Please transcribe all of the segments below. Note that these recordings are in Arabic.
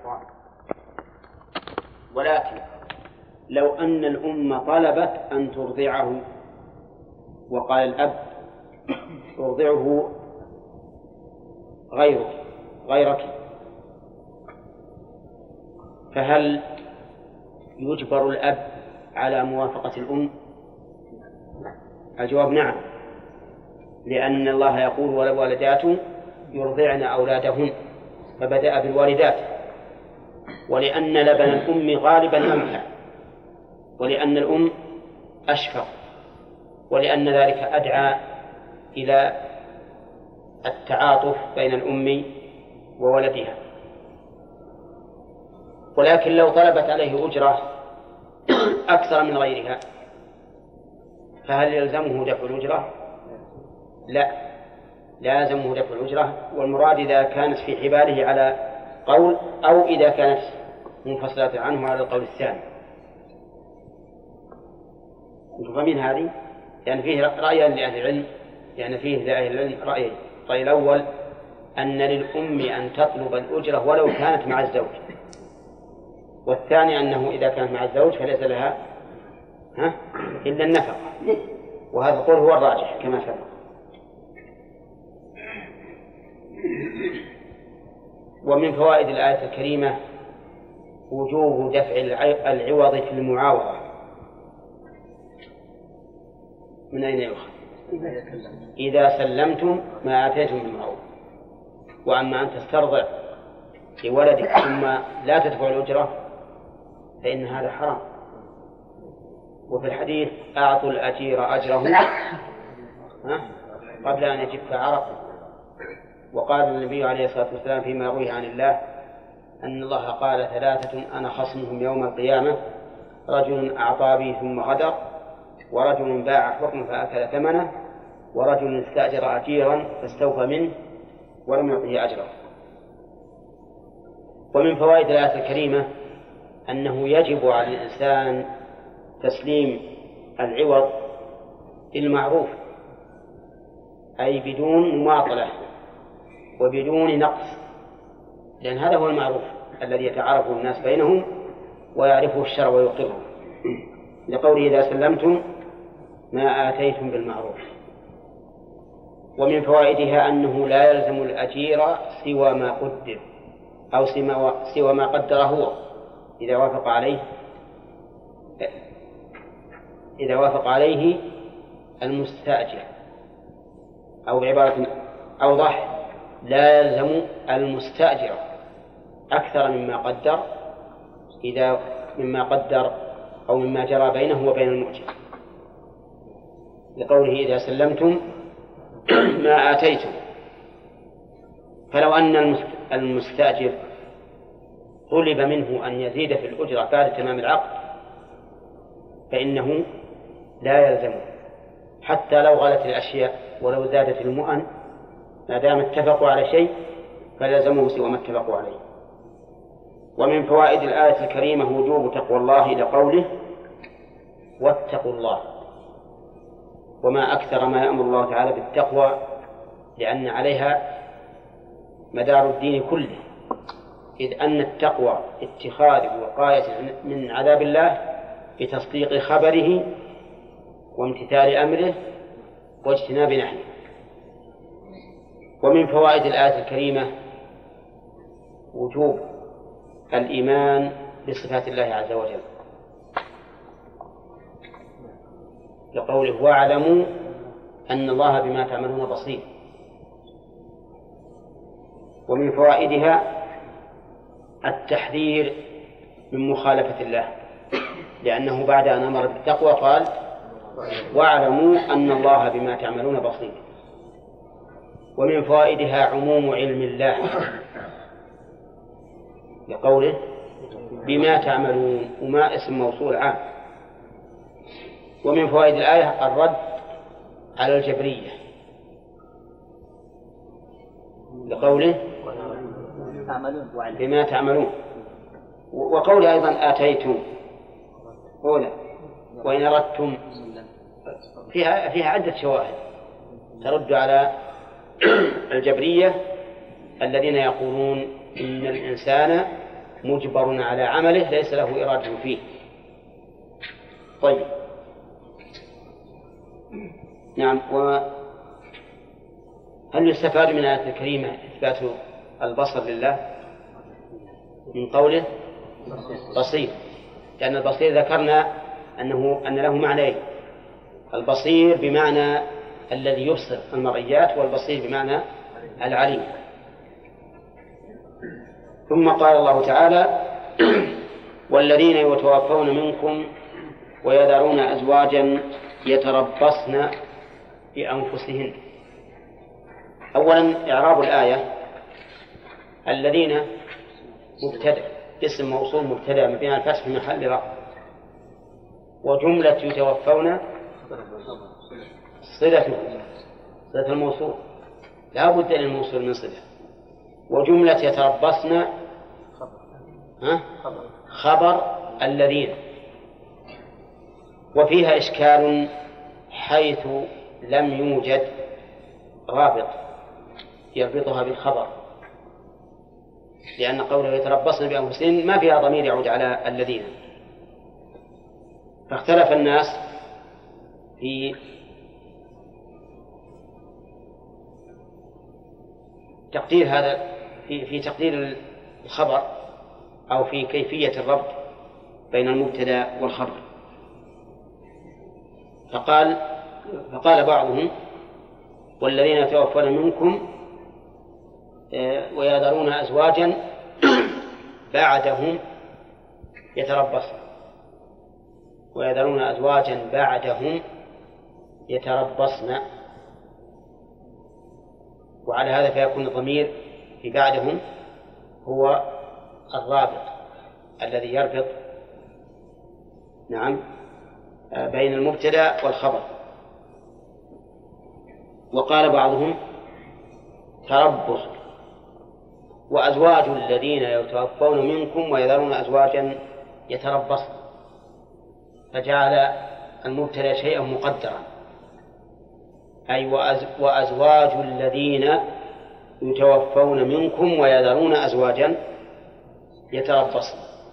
الأفراد. ولكن لو أن الأم طلبت أن ترضعه وقال الأب أرضعه غيرك، فهل يجبر الأب على موافقة الأم؟ الجواب نعم، لأن الله يقول والوالدات يرضعن أولادهن، فبدأ بالوالدات، ولأن لبن الأم غالبا أمحى، ولأن الأم أشفق، ولأن ذلك أدعى إلى التعاطف بين الأم وولدها. ولكن لو طلبت عليه أجرة أكثر من غيرها فهل يلزمه دفع الأجرة؟ لا يلزمه دفع الأجرة، والمراد إذا كانت في حباله على قول أو إذا كانت منفصلة عنه على القول الثاني. أنتم فاهمين هذه؟ يعني فيه رأيان لأهل العلم، يعني فيه لأهل العلم رأيين. الرأي الأول أن للأم أن تطلب الأجرة ولو كانت مع الزوج، والثاني أنه إذا كانت مع الزوج فليس لها إلا النفقة، وهذا القول هو الراجح كما سبق. ومن فوائد الآية الكريمة وجوب دفع العوض في المعاوضة. من أين يؤخذ؟ إذا سلمتم ما آتيتم بالمعروف. وأما أن تسترضع لولدك ثم لا تدفع الأجرة فإن هذا حرام. وفي الحديث أعطوا الأجير أجره قبل أن يجف عرقه. وقال النبي عليه الصلاة والسلام فيما روي عن الله أن الله قال 3 أنا خصمهم يوم القيامة: رجل أعطى بي ثم غدر، ورجل باع حكم فأكل ثمنه، ورجل استأجر أجيرا فاستوفى منه ولم يعطه أجره. ومن فوائد الآية الكريمة أنه يجب على الإنسان تسليم العوض بالمعروف، أي بدون مماطلة وبدون نقص، لأن هذا هو المعروف الذي يتعارف الناس بينهم ويعرفه الشرع ويقره، لقوله إذا سلمتم ما آتيتم بالمعروف. ومن فوائدها أنه لا يلزم الأجير سوى ما قدر أو سوى ما قدر هو إذا وافق عليه المستأجر، أو بعبارة أوضح لا يلزم المستأجر أكثر مما قدر أو مما جرى بينه وبين المؤجر، لقوله إذا سلمتم ما آتيتم. فلو أن المستأجر طلب منه أن يزيد في الأجرة بعد تمام العقد فإنه لا يلزمه حتى لو غلت الأشياء ولو زادت المؤن، ما دام اتفقوا على شيء فلزمه سوى ما اتفقوا عليه. ومن فوائد الآية الكريمة وجوب تقوى الله لقوله واتقوا الله. وما أكثر ما يأمر الله تعالى بالتقوى، لأن عليها مدار الدين كله، إذ أن التقوى اتخاذ وقاية من عذاب الله بتصديق خبره وامتثال أمره واجتناب نهيه. ومن فوائد الآية الكريمة وجوب الإيمان بصفات الله عز وجل، لقوله واعلموا أن الله بما تعملون بصير. ومن فوائدها التحذير من مخالفة الله، لأنه بعد أن أمر بالتقوى قال واعلموا أن الله بما تعملون بصير. ومن فوائدها عموم علم الله، لقوله بما تعملون، وما اسم موصول عام. ومن فوائد الآية الرد على الجبرية، لقوله بما تعملون، وقوله أيضا آتيتم أولى وإن أردتم، فيها عدة شواهد ترد على الجبرية الذين يقولون إن الإنسان مجبر على عمله ليس له إرادة فيه. طيب، نعم. وهل يستفاد من الآية الكريمة إثبات البصر لله من قوله بصير؟ لأن البصير ذكرنا أن له معنيين: البصير بمعنى الذي يبصر المرئيات، والبصير بمعنى العليم. ثم قال الله تعالى: والذين يتوفون منكم ويذرون أزواجا يتربصن بأنفسهن. أولا إعراب الآية: الذين مبتدأ، اسم موصول مبتدأ مبني على الفتح في محل رفع، وجملة يتوفون صلة الموصول لا بد للموصول من صلة، وجملة يتربصن خبر الذين. وفيها إشكال حيث لم يوجد رابط يربطها بالخبر، لأن قوله يتربصن بأنفسهن ما فيها ضمير يعود على الذين. فاختلف الناس في تقدير هذا، في تقدير الخبر أو في كيفية الربط بين المبتدأ والخبر. فقال بعضهم: والذين يتوفون منكم ويذرون أزواجا بعدهم يتربصن، ويذرون أزواجا بعدهم يتربصن. وعلى هذا فيكون الضمير في بعدهم هو الرابط الذي يربط بين المبتدأ والخبر. وقال بعضهم: تربص وأزواج الذين يتوفون منكم ويذرون أزواجا يتربصن، فجعل المبتدأ شيئا مقدرا، أي وأزواج الذين يتوفون منكم ويذرون أزواجا يتربصن.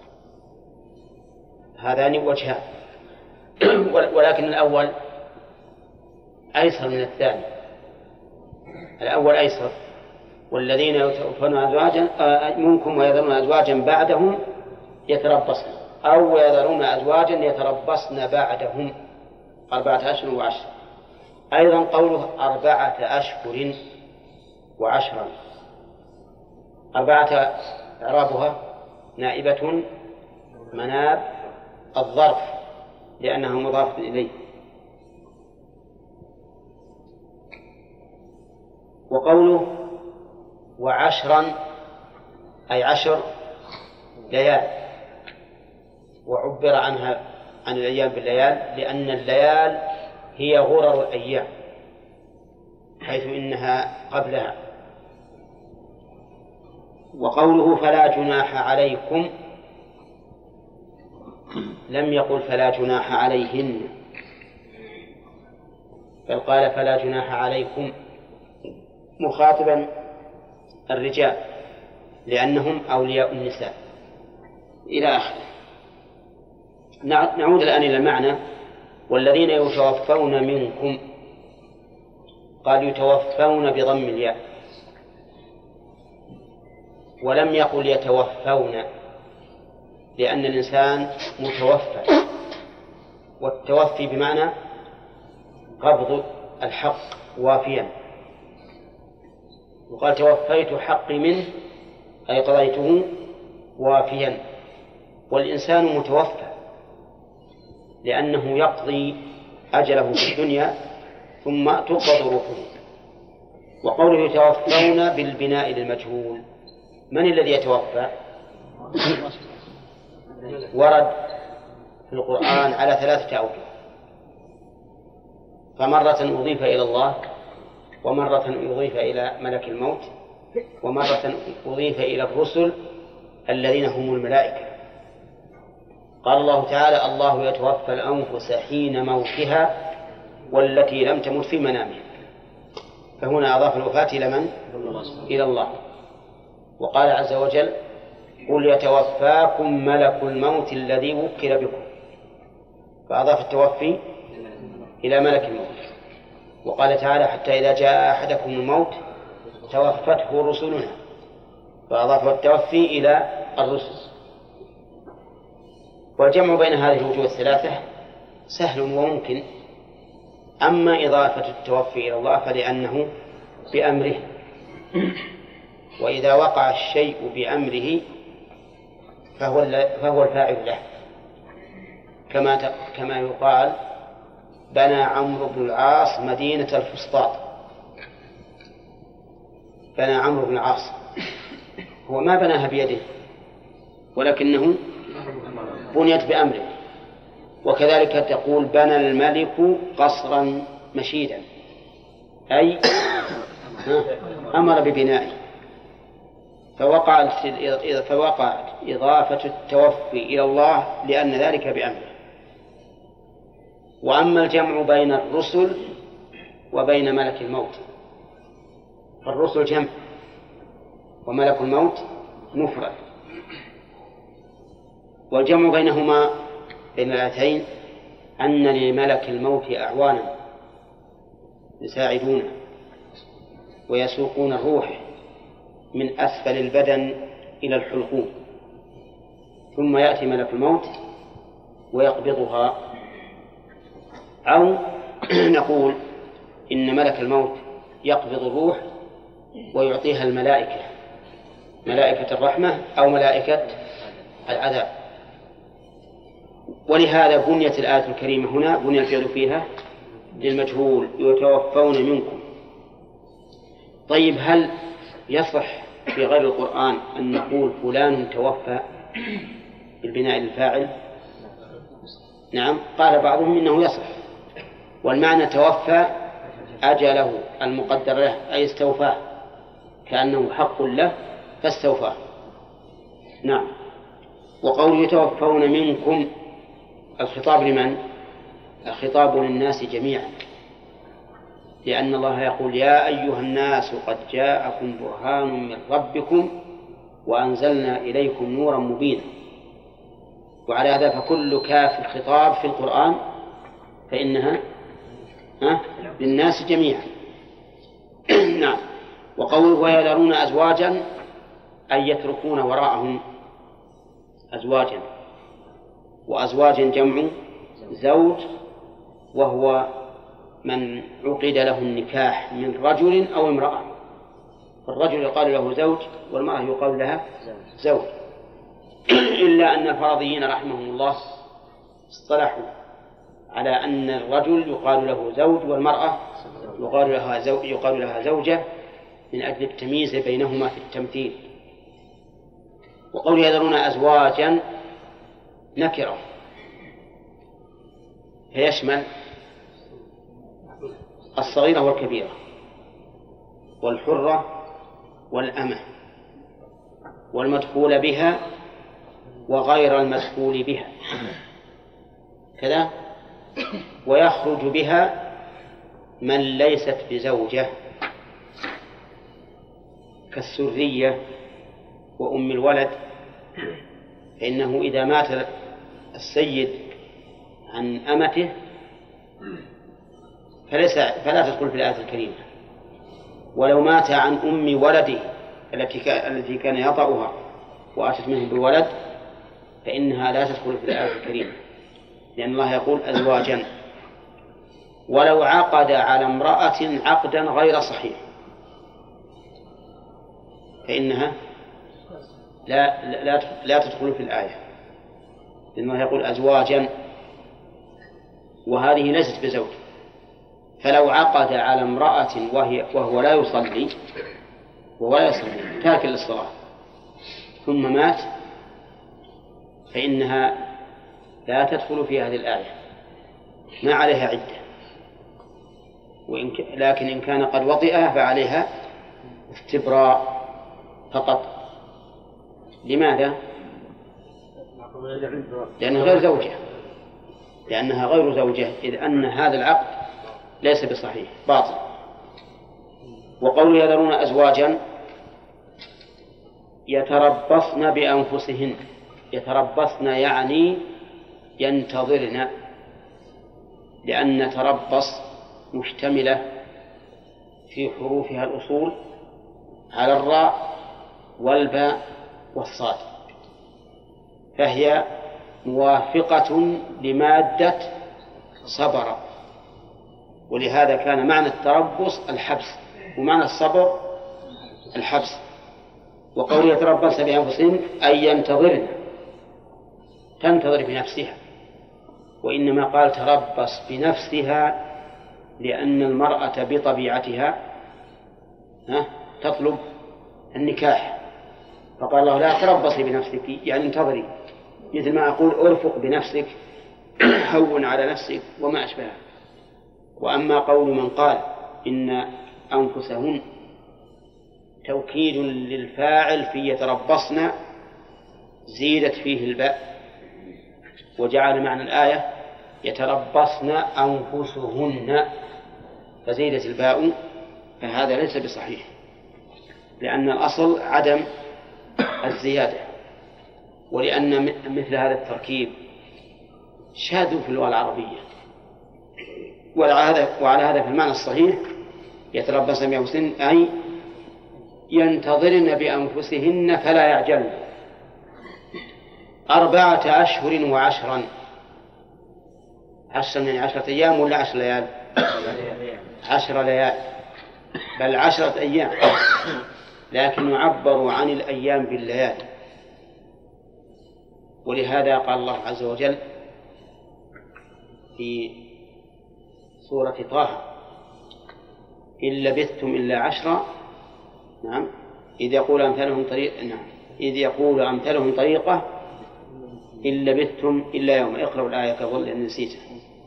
هذان وجهان، ولكن الأول أيسر من الثاني. الأول أيسر: والذين يتوفون أزواجا منكم ويذرون أزواجا بعدهم يتربصن، أو يذرون أزواجا يتربصن بعدهم 4 أشهر وعشرا. أيضا قوله 4 أشهر وعشرا، 4 إعرابها نائبة مناب الظرف لأنها مضاف إليه. وقوله وعشرا أي 10 ليال، وعبر عنها عن الأيام بالليال لأن الليال هي غرر الأيام حيث إنها قبلها. وقوله فلا جناح عليكم لم يقل فلا جناح عليهن، بل قال فلا جناح عليكم مخاطبا الرجال لأنهم أولياء النساء إلى آخره. نعود الآن إلى المعنى: والذين يتوفون منكم، قال يتوفون بضم الياء، ولم يقل يتوفون، لأن الإنسان متوفى، والتوفي بمعنى قبض الحق وافيا. وقال توفيت حقي منه أي قضيته وافيا. والإنسان متوفى لأنه يقضي أجله في الدنيا ثم تقبض روحه. وقوله يتوفون بالبناء للمجهول، من الذي يتوفى؟ ورد في القرآن على 3 أوجه، فمرة أضيف إلى الله، ومرة أضيف إلى ملك الموت، ومرة أضيف إلى الرسل الذين هم الملائكة. قال الله تعالى: الله يتوفى الأنفس حين موتها والتي لم تمت في منامها. فهنا أضاف الوفاة إلى من؟ إلى الله. وقال عز وجل: قل يتوفاكم ملك الموت الذي وكل بكم، فأضاف التوفي إلى ملك الموت. وقال تعالى حتى إذا جاء أحدكم الموت توفته رسلنا، فأضاف التوفي إلى الرسل. والجمع بين هذه الوجوه الثلاثة سهل وممكن. أما إضافة التوفي إلى الله فلأنه بأمره، وإذا وقع الشيء بأمره فهو الفاعل له، كما يقال بنى عمرو بن العاص مدينة الفسطاط. بنى عمرو بن العاص، هو ما بناها بيده ولكنه بنيت بأمره. وكذلك تقول بنى الملك قصرا مشيدا، أي أمر ببنائه، فوقعت إضافة التوفي إلى الله لأن ذلك بأمره. وأما الجمع بين الرسل وبين ملك الموت، فالرسل جمع وملك الموت مفرد. والجمع بينهما بين الآيتين أن لملك الموت أعوانا يساعدونه ويسوقون الروح من أسفل البدن إلى الحلقوم، ثم يأتي ملك الموت ويقبضها. أو نقول إن ملك الموت يقبض الروح ويعطيها الملائكة، ملائكة الرحمة أو ملائكة العذاب. ولهذا بنيت الآية الكريمة هنا، بني الفعل فيها للمجهول يتوفون منكم. طيب هل يصح في غير القرآن أن نقول فلان توفى بالبناء للفاعل؟ نعم، قال بعضهم إنه يصح، والمعنى توفى أجله المقدر له، أي استوفاه، كأنه حق له فاستوفاه. نعم. وقول يتوفون منكم، الخطاب لمن؟ الخطاب للناس جميعا، لأن الله يقول يا أيها الناس قد جاءكم برهان من ربكم وأنزلنا إليكم نورا مبينا. وعلى هذا فكل كاف الخطاب في القرآن فإنها للناس جميعا. نعم. وقوله ويذرون أزواجا أي يتركون وراءهم أزواجا، وأزواج جمع زوج، وهو من عقد له النكاح من رجل أو امرأة. فالرجل يقال له زوج والمرأة يقال لها زوج، إلا أن الفرضيين رحمهم الله اصطلحوا على أن الرجل يقال له زوج والمرأة يقال لها زوجة من أجل التمييز بينهما في التمثيل. وقول يذرون أزواجا نكرة فيشمل الصغيرة والكبيرة والحرة والأمة والمدخول بها وغير المدخول بها كذا، ويخرج بها من ليست بزوجة كالسرية وأم الولد، فإنه إذا مات السيد عن أمته فلا تدخل في الآية الكريمة. ولو مات عن أم ولده التي كان يطأها وأتت منه بولد فإنها لا تدخل في الآية الكريمة، لأن الله يقول أزواجا. ولو عقد على امرأة عقدا غير صحيح فإنها لا تدخل في الآية، لأن الله يقول أزواجا وهذه ليست بزوج. فلو عقد على امرأة وهو لا يصلي تارك للصلاة ثم مات فإنها لا تدخل في هذه الآية، ما عليها عدة، لكن إن كان قد وطئها فعليها استبراء فقط. لماذا؟ لأنها غير زوجة، لأنها غير زوجة، إذ أن هذا العقد ليس بصحيح باطل. وقول يذرون أزواجا يتربصن بأنفسهن. يتربصن يعني ينتظرن، لأن تربص مشتملة في حروفها الأصول على الراء والباء والصاد، فهي موافقة لمادة صبر، ولهذا كان معنى التربص الحبس ومعنى الصبر الحبس. وقول يتربصن بأنفسهن أي ينتظرن، تنتظر بنفسها، وإنما قال تربص بنفسها لأن المرأة بطبيعتها تطلب النكاح، فقال الله لا تربصي بنفسك يعني انتظري، مثل ما أقول أرفق بنفسك هون على نفسك وما أشبهه. وأما قول من قال إن أنفسهن توكيد للفاعل في يتربصن زيدت فيه الباء وجعل معنى الآية يتربصن أنفسهن فزيدت الباء، فهذا ليس بصحيح، لأن الأصل عدم الزيادة، ولأن مثل هذا التركيب شاذ في اللغة العربية. وعلى هذا في المعنى الصحيح يتربصن بأنفسهن أي ينتظرن بأنفسهن فلا يعجلن 4 أشهر وعشرا. 10 من 10 أيام ولا 10 ليال؟ 10 ليال، بل 10 أيام، لكن يعبر عن الأيام بالليالي. ولهذا قال الله عز وجل في سورة طه إن لبثتم إلا 10. نعم، إذ يقول أمثالهم طريقة إن لبثتم إلا يوم. اقرأوا الآية كظل لأن نسيتها.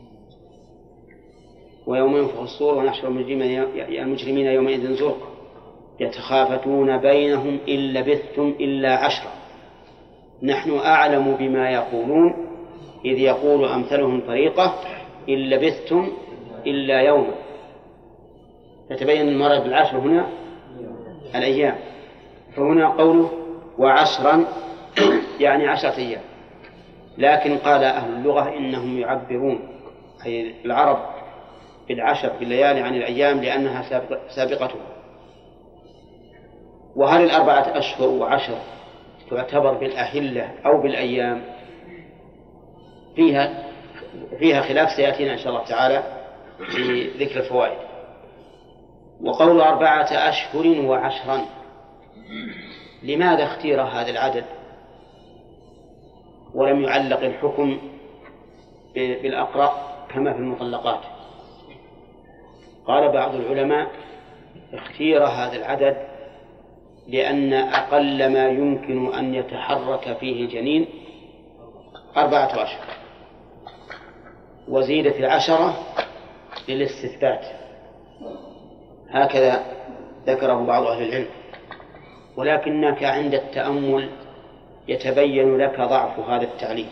ويوم ينفخ الصور ونحشر المجرمين يومئذ زرقا يتخافتون بينهم إن لبثتم إلا 10 نحن أعلم بما يقولون إذ يقول أمثالهم طريقة إن لبثتم إلا يوما. فتبين المراد بالعشر هنا الأيام، فهنا قوله وعشرا يعني 10 أيام. لكن قال أهل اللغة إنهم يعبرون أي العرب بالعشر بالليالي عن الأيام لأنها سابقتها. وهل 4 أشهر وعشر تعتبر بالأهلة أو بالأيام؟ فيها خلاف سيأتينا إن شاء الله تعالى في ذكر الفوائد. وقول 4 أشهر وعشرا، لماذا اختير هذا العدد ولم يعلق الحكم بالأقرأ كما في المطلقات؟ قال بعض العلماء اختير هذا العدد لأن أقل ما يمكن أن يتحرك فيه الجنين 4 أشهر، وزيدت 10 للاستثبات، هكذا ذكره بعض أهل العلم. ولكنك عند التأمل يتبين لك ضعف هذا التعليل.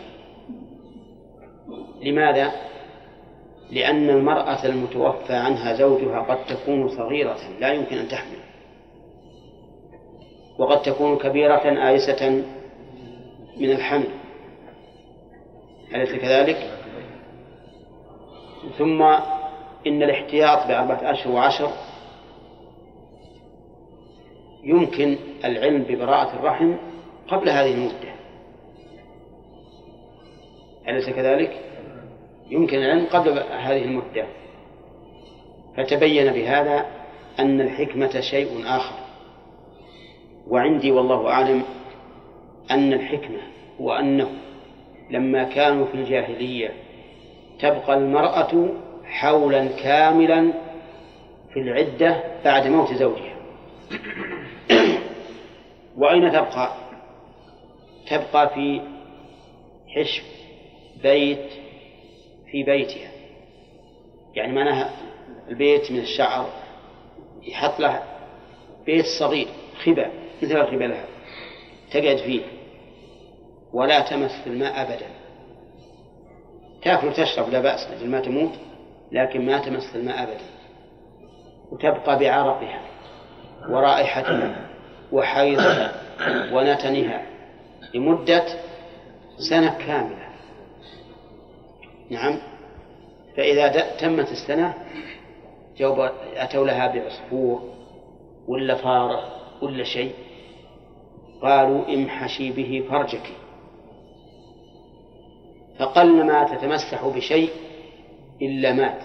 لماذا؟ لأن المرأة المتوفى عنها زوجها قد تكون صغيرة لا يمكن أن تحمل، وقد تكون كبيرة آيسة من الحمل، أليس كذلك؟ ثم إن الاحتياط ب4 أشهر وعشر يمكن العلم ببراءة الرحم قبل هذه المدة، أليس كذلك؟ يمكن العلم قبل هذه المدة. فتبين بهذا أن الحكمة شيء آخر. وعندي والله أعلم أن الحكمة هو أنه لما كانوا في الجاهلية تبقى المرأة حولا كاملا في العدة بعد موت زوجها. وأين تبقى؟ تبقى في حشف بيت في بيتها، يعني معناها البيت من الشعر يحط له بيت صغير خبا مثل الخبا لها تقعد فيه ولا تمس في الماء أبدا، تأكل وتشرب لا بأس مثل ما تموت، لكن ما تمس في الماء أبدا، وتبقى بعرقها ورائحتها وحيضها ونتنها لمدة سنة كاملة. نعم. فإذا تمت السنة أتوا لها بعصفور ولا فارة ولا شيء، قالوا امحشي به فرجك، فقل ما تتمسح بشيء إلا مات.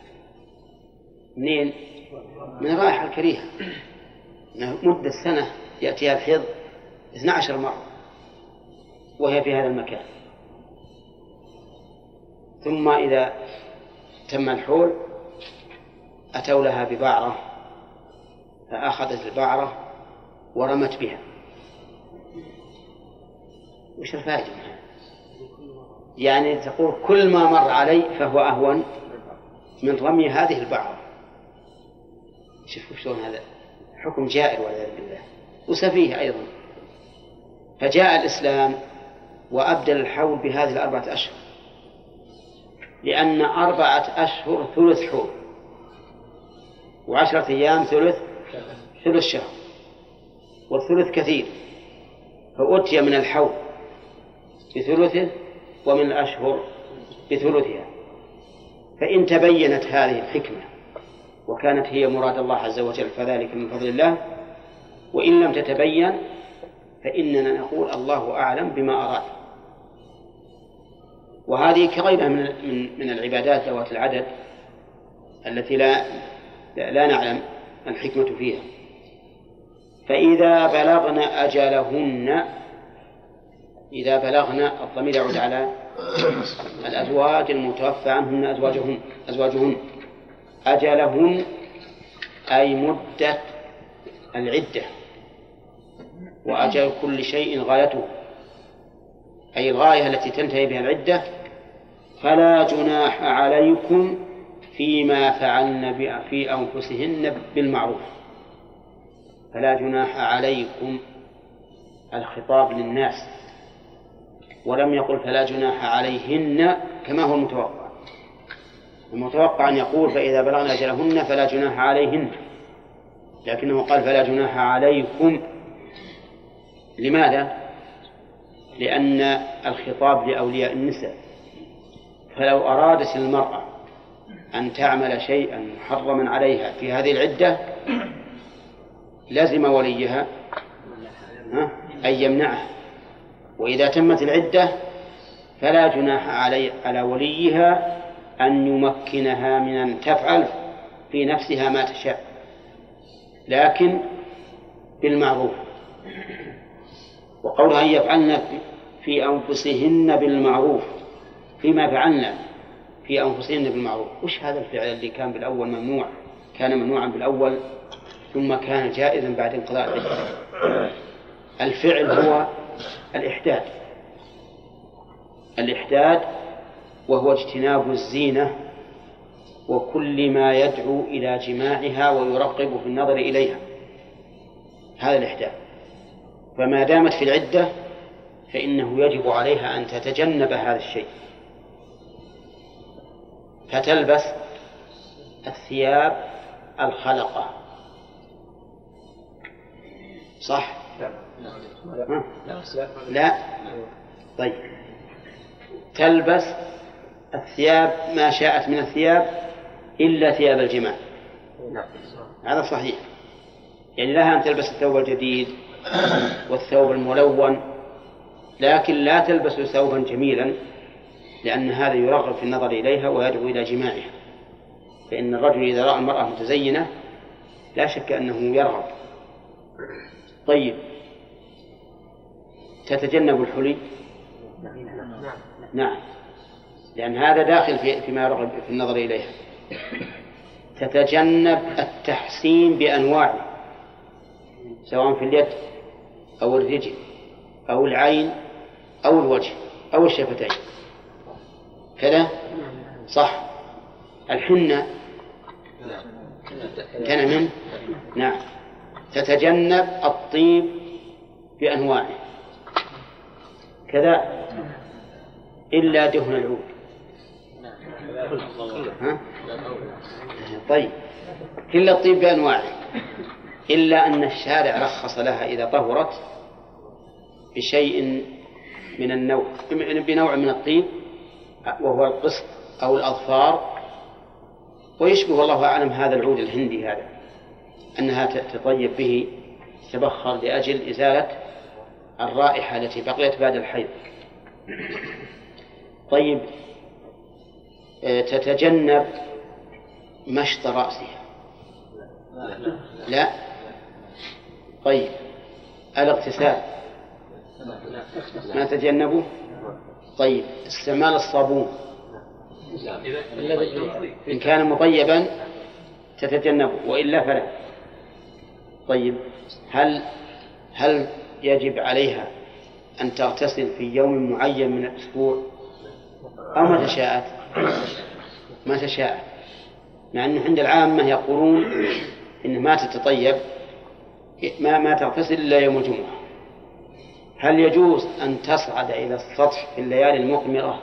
منين؟ من الرائحة الكريهة. مدة السنة يأتيها الحيض 12 مرة وهي في هذا المكان، ثم إذا تم الحول أتوا لها ببعرة فأخذت البعرة ورمت بها. وش الفائدة منها؟ يعني تقول كل ما مر علي فهو أهون من رمي هذه البعرة. شوفوا شلون هذا حكم جائر والعياذ بالله وسفيه أيضا. فجاء الإسلام وأبدل الحول بهذه 4 أشهر، لأن 4 أشهر ثلث حول، و10 أيام ثلث شهر، والثلث كثير، فأتي من الحول بثلثه ومن الأشهر بثلثها. فإن تبينت هذه الحكمة وكانت هي مراد الله عز وجل فذلك من فضل الله، وإن لم تتبين فإننا نقول الله أعلم بما أراد. وهذه كغيرها من العبادات ذوات العدد التي لا نعلم الحكمة فيها. فإذا بلغن أجلهن، إذا بلغن الضمير يعود على الأزواج المتوفى عنهن أزواجهن. أجلهن أي مدة العدة، وأجل كل شيء غايته، أي الغاية التي تنتهي بها العدة. فلا جناح عليكم فيما فعلن في أنفسهن بالمعروف. فلا جناح عليكم، الخطاب للناس، ولم يقل فلا جناح عليهن كما هو المتوقع. المتوقع أن يقول فإذا بلغن أجلهن فلا جناح عليهن، لكنه قال فلا جناح عليكم. لماذا؟ لأن الخطاب لأولياء النساء، فلو أرادت المرأة أن تعمل شيئا محرما عليها في هذه العدة لازم وليها أن يمنعها. وإذا تمت العدة فلا جناح على وليها أن يمكنها من أن تفعل في نفسها ما تشاء، لكن بالمعروف. وقولها أن يفعلن في أنفسهن بالمعروف، فيما فعلن في أنفسهن بالمعروف. وش هذا الفعل اللي كان بالأول ممنوع؟ كان ممنوعا بالأول ثم كان جائزا بعد انقضاء العدة. الفعل هو الإحداد، وهو اجتناب الزينة وكل ما يدعو إلى جماعها ويرغب في النظر إليها، هذا الإحداد. فما دامت في العدة فإنه يجب عليها أن تتجنب هذا الشيء، فتلبس الثياب الخلقة. صح؟ لا. طيب، تلبس الثياب ما شاءت من الثياب إلا ثياب الجماع. هذا صحيح، يعني لها أن تلبس الثوب الجديد والثوب الملون، لكن لا تلبس ثوبا جميلا، لأن هذا يرغب في النظر إليها ويدعو إلى جماعها. فإن الرجل إذا رأى المرأة متزينة لا شك أنه يرغب. طيب، تتجنب الحلي؟ نعم، لأن هذا داخل فيما يرغب في النظر إليها. تتجنب التحسين بأنواعه، سواء في اليد أو الرجل أو العين أو الوجه أو الشفتين، كذا صح. الحنة كان منه؟ نعم. تتجنب الطيب بأنواعه كذا إلا دهن العود. طيب، كل الطيب بأنواعه، إلا أن الشارع رخص لها إذا طهرت بشيء من النوع، بنوع من الطيب وهو القسط أو الأظفار، ويشبه الله أعلم هذا العود الهندي هذا، أنها تطيب به، تبخر لأجل إزالة الرائحة التي بقيت بعد الحيض. طيب، تتجنب مشط رأسها؟ لا. طيب، الاغتسال ما تتجنبه؟ طيب، استعمال الصابون إن كان مطيبا تتجنبه، وإلا فلا. طيب، هل يجب عليها أن تغتسل في يوم معين من الأسبوع أو ما تشاءت؟ ما تشاءت، مع أنه عند العامة يقولون إن ما تتطيب ما تغتسل إلا يوم الجمعة. هل يجوز أن تصعد إلى السطح في الليالي المقمرة؟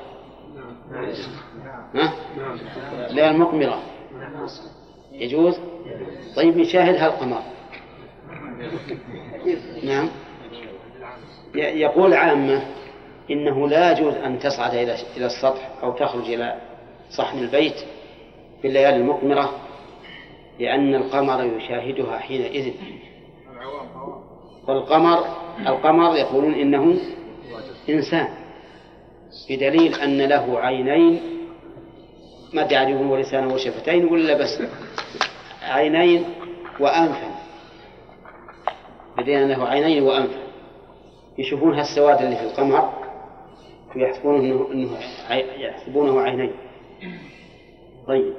الليالي المقمرة يجوز. طيب، نشاهد هالقمر. نعم، يقول عامة إنه لا يجوز أن تصعد إلى السطح أو تخرج إلى صحن البيت في الليالي المقمرة، لأن القمر يشاهدها حينئذ. والقمر يقولون إنه إنسان، بدليل أن له عينين، ما تعرفون ولسانا وشفتين، ولا بس عينين وأنفا، بدليل أن له عينين وأنفا. يشوفون هالسواد اللي في القمر ويحسبونه عينين. طيب،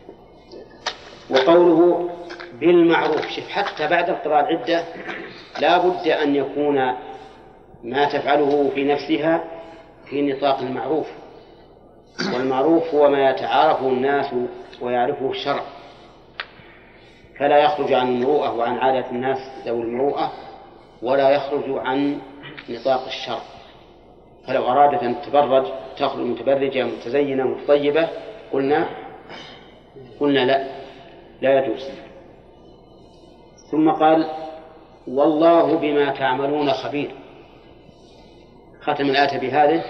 وقوله بالمعروف، شوف حتى بعد انقضاء العدة لا بد أن يكون ما تفعله في نفسها في نطاق المعروف، والمعروف هو ما يتعارفه الناس ويعرفه الشرع، فلا يخرج عن المروءة وعن عادة الناس ذوي المروءة، ولا يخرج عن نطاق الشرع. فلو أرادت أن تتبرج تخرج متبرجة متزينة متطيبة قلنا لا يجوز. ثم قال والله بما تعملون خبير. ختم الآية بهذه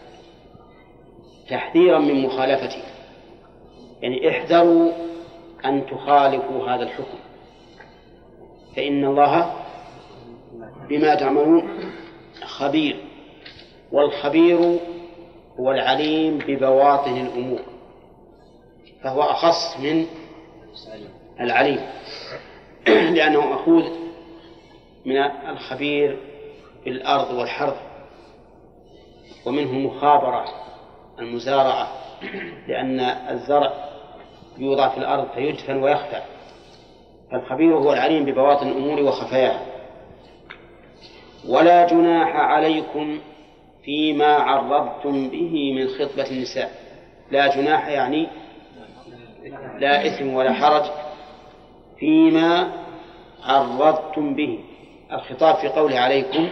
تحذيرا من مخالفته، يعني احذروا أن تخالفوا هذا الحكم، فإن الله بما تعملون خبير، والخبير هو العليم ببواطن الأمور، فهو أخص من العليم لأنه مأخوذ من الخبير في الأرض والحرث، ومنه مخابرة المزارعة، لأن الزرع يوضع في الأرض فيدفن ويخفى، فالخبير هو العليم ببواطن الأمور وخفاياها. ولا جناح عليكم فيما عرضتم به من خطبة النساء. لا جناح يعني لا إثم ولا حرج فيما عرضتم به. الخطاب في قوله عليكم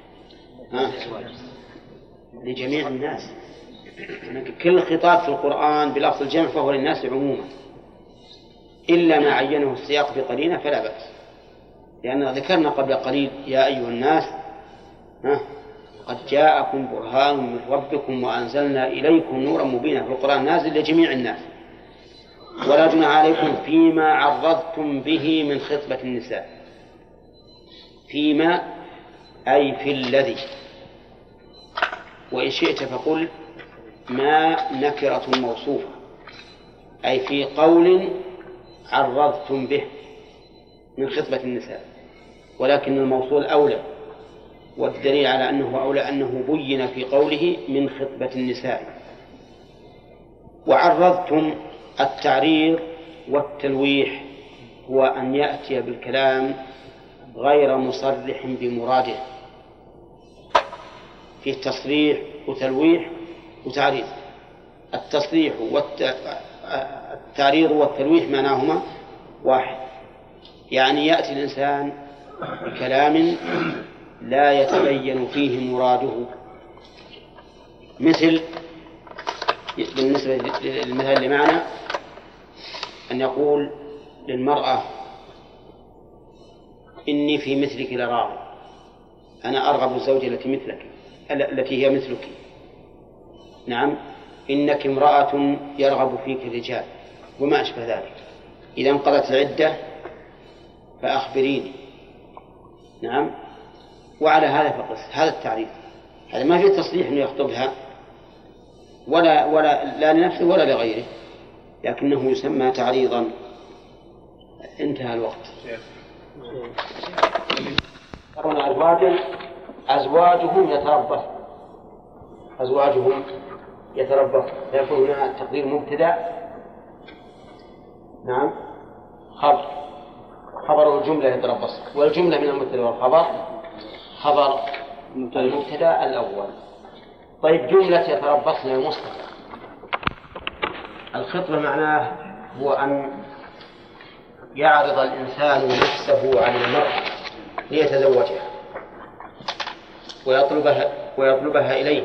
لجميع الناس، كل خطاب في القرآن بلفظ الجمع فهو للناس عموما، إلا ما عينه السياق بقرينة فلا بأس، لأن ذكرنا قبل قليل يا أيها الناس قد جاءكم برهان من ربكم وأنزلنا إليكم نورا مبينا، في القرآن نازل لجميع الناس. ولا جناح عليكم فيما عرضتم به من خطبة النساء. فيما أي في الذي، وإن شئت فقل ما نكرة موصوفة، أي في قول عرضتم به من خطبة النساء، ولكن الموصول أولى، والدليل على أنه أولى أنه بين في قوله من خطبة النساء. وعرضتم التعريض والتلويح هو أن يأتي بالكلام غير مصرح بمراده، فيه تصريح وتلويح وتعريض. التصريح التعريض والتلويح معناهما واحد، يعني يأتي الإنسان بكلام لا يتبين فيه مراده، مثل بالنسبة للمثال اللي معنا أن يقول للمرأة إني في مثلك لراغب، أنا أرغب الزوجة التي مثلك، التي هي مثلك. نعم، إنك امرأة يرغب فيك الرجال وما أشبه ذلك. إذا انقضت العدة فأخبريني. نعم، وعلى هذا فقس. هذا التعريف، هذا ما في تصريح أنه يخطبها لا لنفسه ولا لغيره، لكنه يسمى تعريضا. انتهى الوقت. أزواجهم يتربص فيكون هنا التقدير مبتدأ. نعم، خبر الجملة يتربص، والجملة من المبتدأ والخبر خبر المبتدأ الأول. طيب، جملة يتربصن المصطفى، الخطبة معناه هو أن يعرض الإنسان نفسه على المرأة ليتزوجها ويطلبها إليه.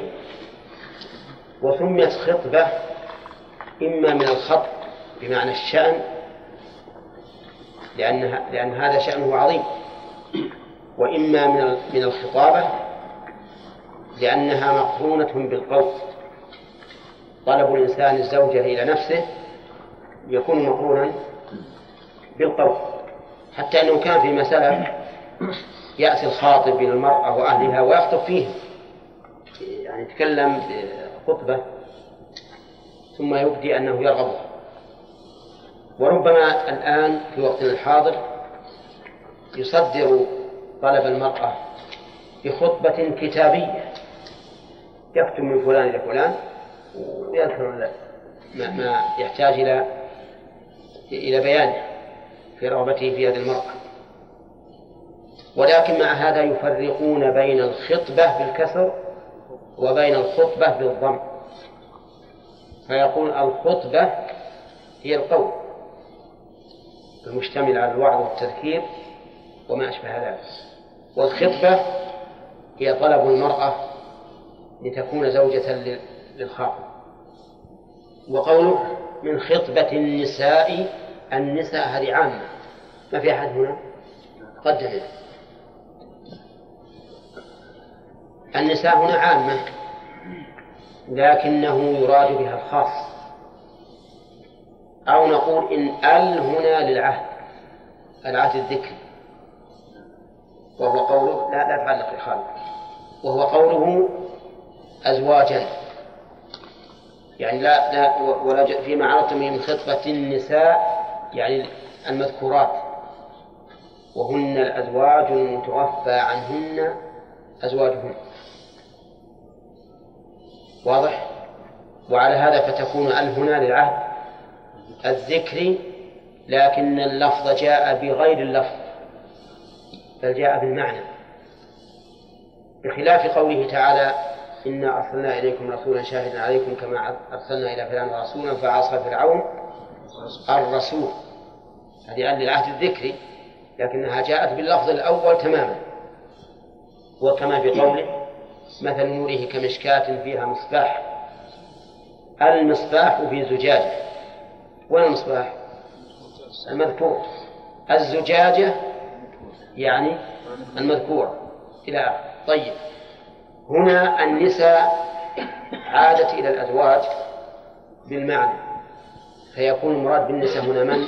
وسميت خطبة إما من الخطب بمعنى الشأن، لأن هذا شأنه عظيم، وإما من الخطابة لأنها مقرونة بالقول. طلب الإنسان الزوجة إلى نفسه يكون مقرونا بالقول، حتى أنه كان في مسألة يأتي الخاطب إلى المرأة وأهلها ويخطب فيه، يعني يتكلم بخطبة ثم يبدي أنه يرغبها. وربما الآن في وقتنا الحاضر يصدر طلب المرأة بخطبة كتابية، يكتب من فلان إلى فلان ويذكر ما يحتاج إلى بيانه في رغبته في هذه المرأة. ولكن مع هذا يفرقون بين الخطبة بالكسر وبين الخطبة بالضم، فيقول الخطبة هي القول المشتمل على الوعظ والتذكير وما أشبه ذلك، والخطبة هي طلب المرأة لتكون زوجة للخاطب. وقوله من خطبة النساء، النساء هذه عامة، ما في أحد هنا قدم. النساء هنا عامة لكنه يراد بها الخاص، أو نقول إن هنا للعهد، العهد الذكري، وهو قوله لا تعلق الخالق، وهو قوله أزواجا، يعني لا ولا فيما عرفتم من خطبة النساء يعني المذكورات، وهن الأزواج المتوفى عنهن أزواجهن. واضح؟ وعلى هذا فتكون هنا للعهد الذكري، لكن اللفظ جاء بغير اللفظ بل جاء بالمعنى، بخلاف قوله تعالى إنا أرسلنا إليكم رسولا شاهدا عليكم كما أرسلنا إلى فلان رسولا فعصى فرعون الرسول. هذه للعهد الذكري لكنها جاءت باللفظ الأول تماما. وكما في قوله مثل نوره كمشكاة فيها مصباح، المصباح في زجاجة، والمصباح المذكور، الزجاجة يعني المذكور إلى آخره. طيب، هنا النساء عادت إلى الأزواج بالمعنى، فيكون المراد بالنساء هنا من؟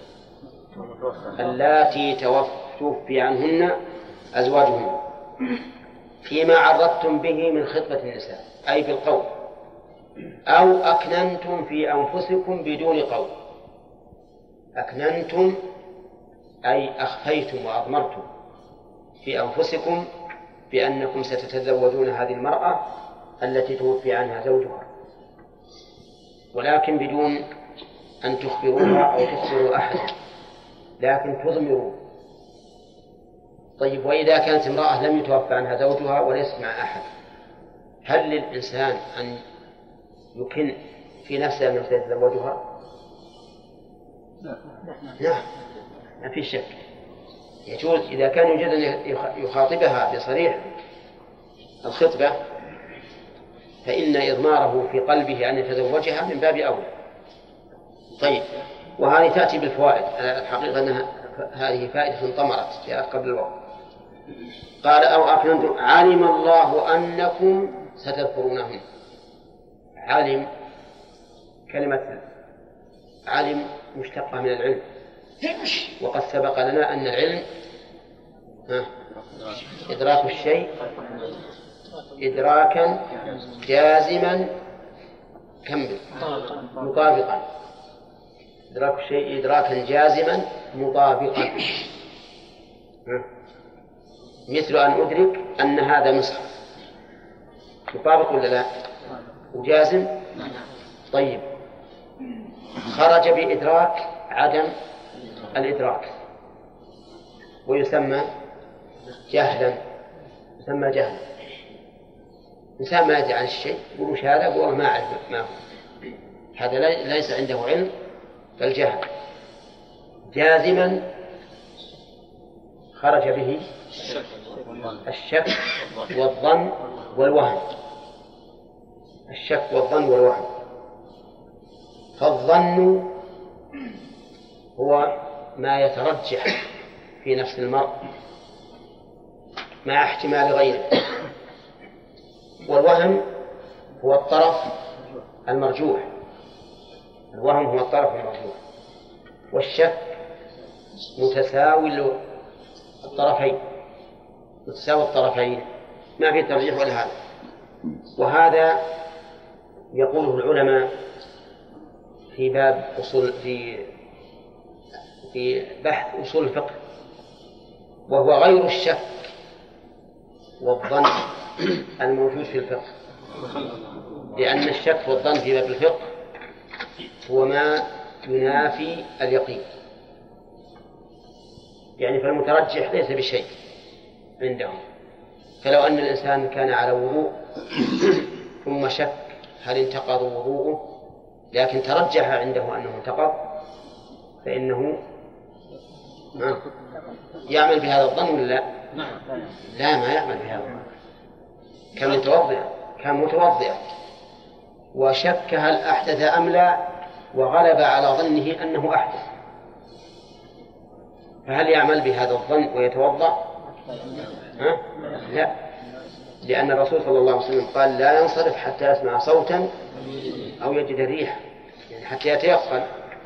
اللاتي توفي عنهن أزواجهن، فيما عرضتم به من خطبة النساء أي بالقول، أو أكننتم في أنفسكم بدون قول. أكننتم أي أخفيتم وأضمرتم في أنفسكم بأنكم ستتزوجون هذه المرأة التي توفي عنها زوجها، ولكن بدون أن تخبروها أو تخبروا أحد، لكن تضمروا. طيب، وإذا كانت امرأة لم يتوفى عنها زوجها وليست مع أحد، هل للإنسان أن يكن في نفسه أنه سيتزوجها؟ لا، ما في شك. يجوز إذا كان يوجد أن يخاطبها بصريح الخطبة فإن إضماره في قلبه أن يتزوجها من باب أولى. طيب، وهذه تأتي بالفوائد. الحقيقة أنها هذه فائدة طمرت جاءت قبل الوقت. قال أو أكننتم علم الله أنكم ستذكرونهم. علم، كلمة علم مشتقة من العلم، وقد سبق لنا أن العلم إدراك الشيء إدراكا جازما مطابقا. إدراك الشيء إدراكا جازما مطابقا، مثل أن أدرك أن هذا مصحف، مطابق ولا لا؟ وجازم. طيب، خرج بإدراك عدم الإدراك ويسمى جهلا، يسمى جهلا. إنسان ما يدري عن الشيء يقول وش هذا؟ يقول ما أعرف ما هو، هذا ليس عنده علم بل جهل. جازما خرج به الشك والظن والوهم. الشك والظن والوهم. فالظن هو ما يترجح في نفس المرء مع احتمال غيره، والوهم هو الطرف المرجوح. الوهم هو الطرف المرجوح، والشك متساوي الطرفين، متساوي الطرفين، ما في ترجيح ولا هذا. وهذا يقوله العلماء في باب أصول في بحث أصول الفقه، وهو غير الشك والظن الموجود في الفقه، لأن الشك والظن في باب الفقه هو ما ينافي اليقين، يعني فالمترجح ليس بشيء عندهم. فلو أن الإنسان كان على وضوء ثم شك هل انتقض وضوءه، لكن ترجح عنده أنه انتقض، فإنه يعمل بهذا الظن ولا لا؟ لا، ما يعمل بهذا الظن. كان متوضئا وشك هل أحدث أم لا، وغلب على ظنه أنه أحدث، فهل يعمل بهذا الظن ويتوضأ؟ لا، لأن الرسول صلى الله عليه وسلم قال لا ينصرف حتى يسمع صوتا أو يجد الريح، يعني حتى يتيقن.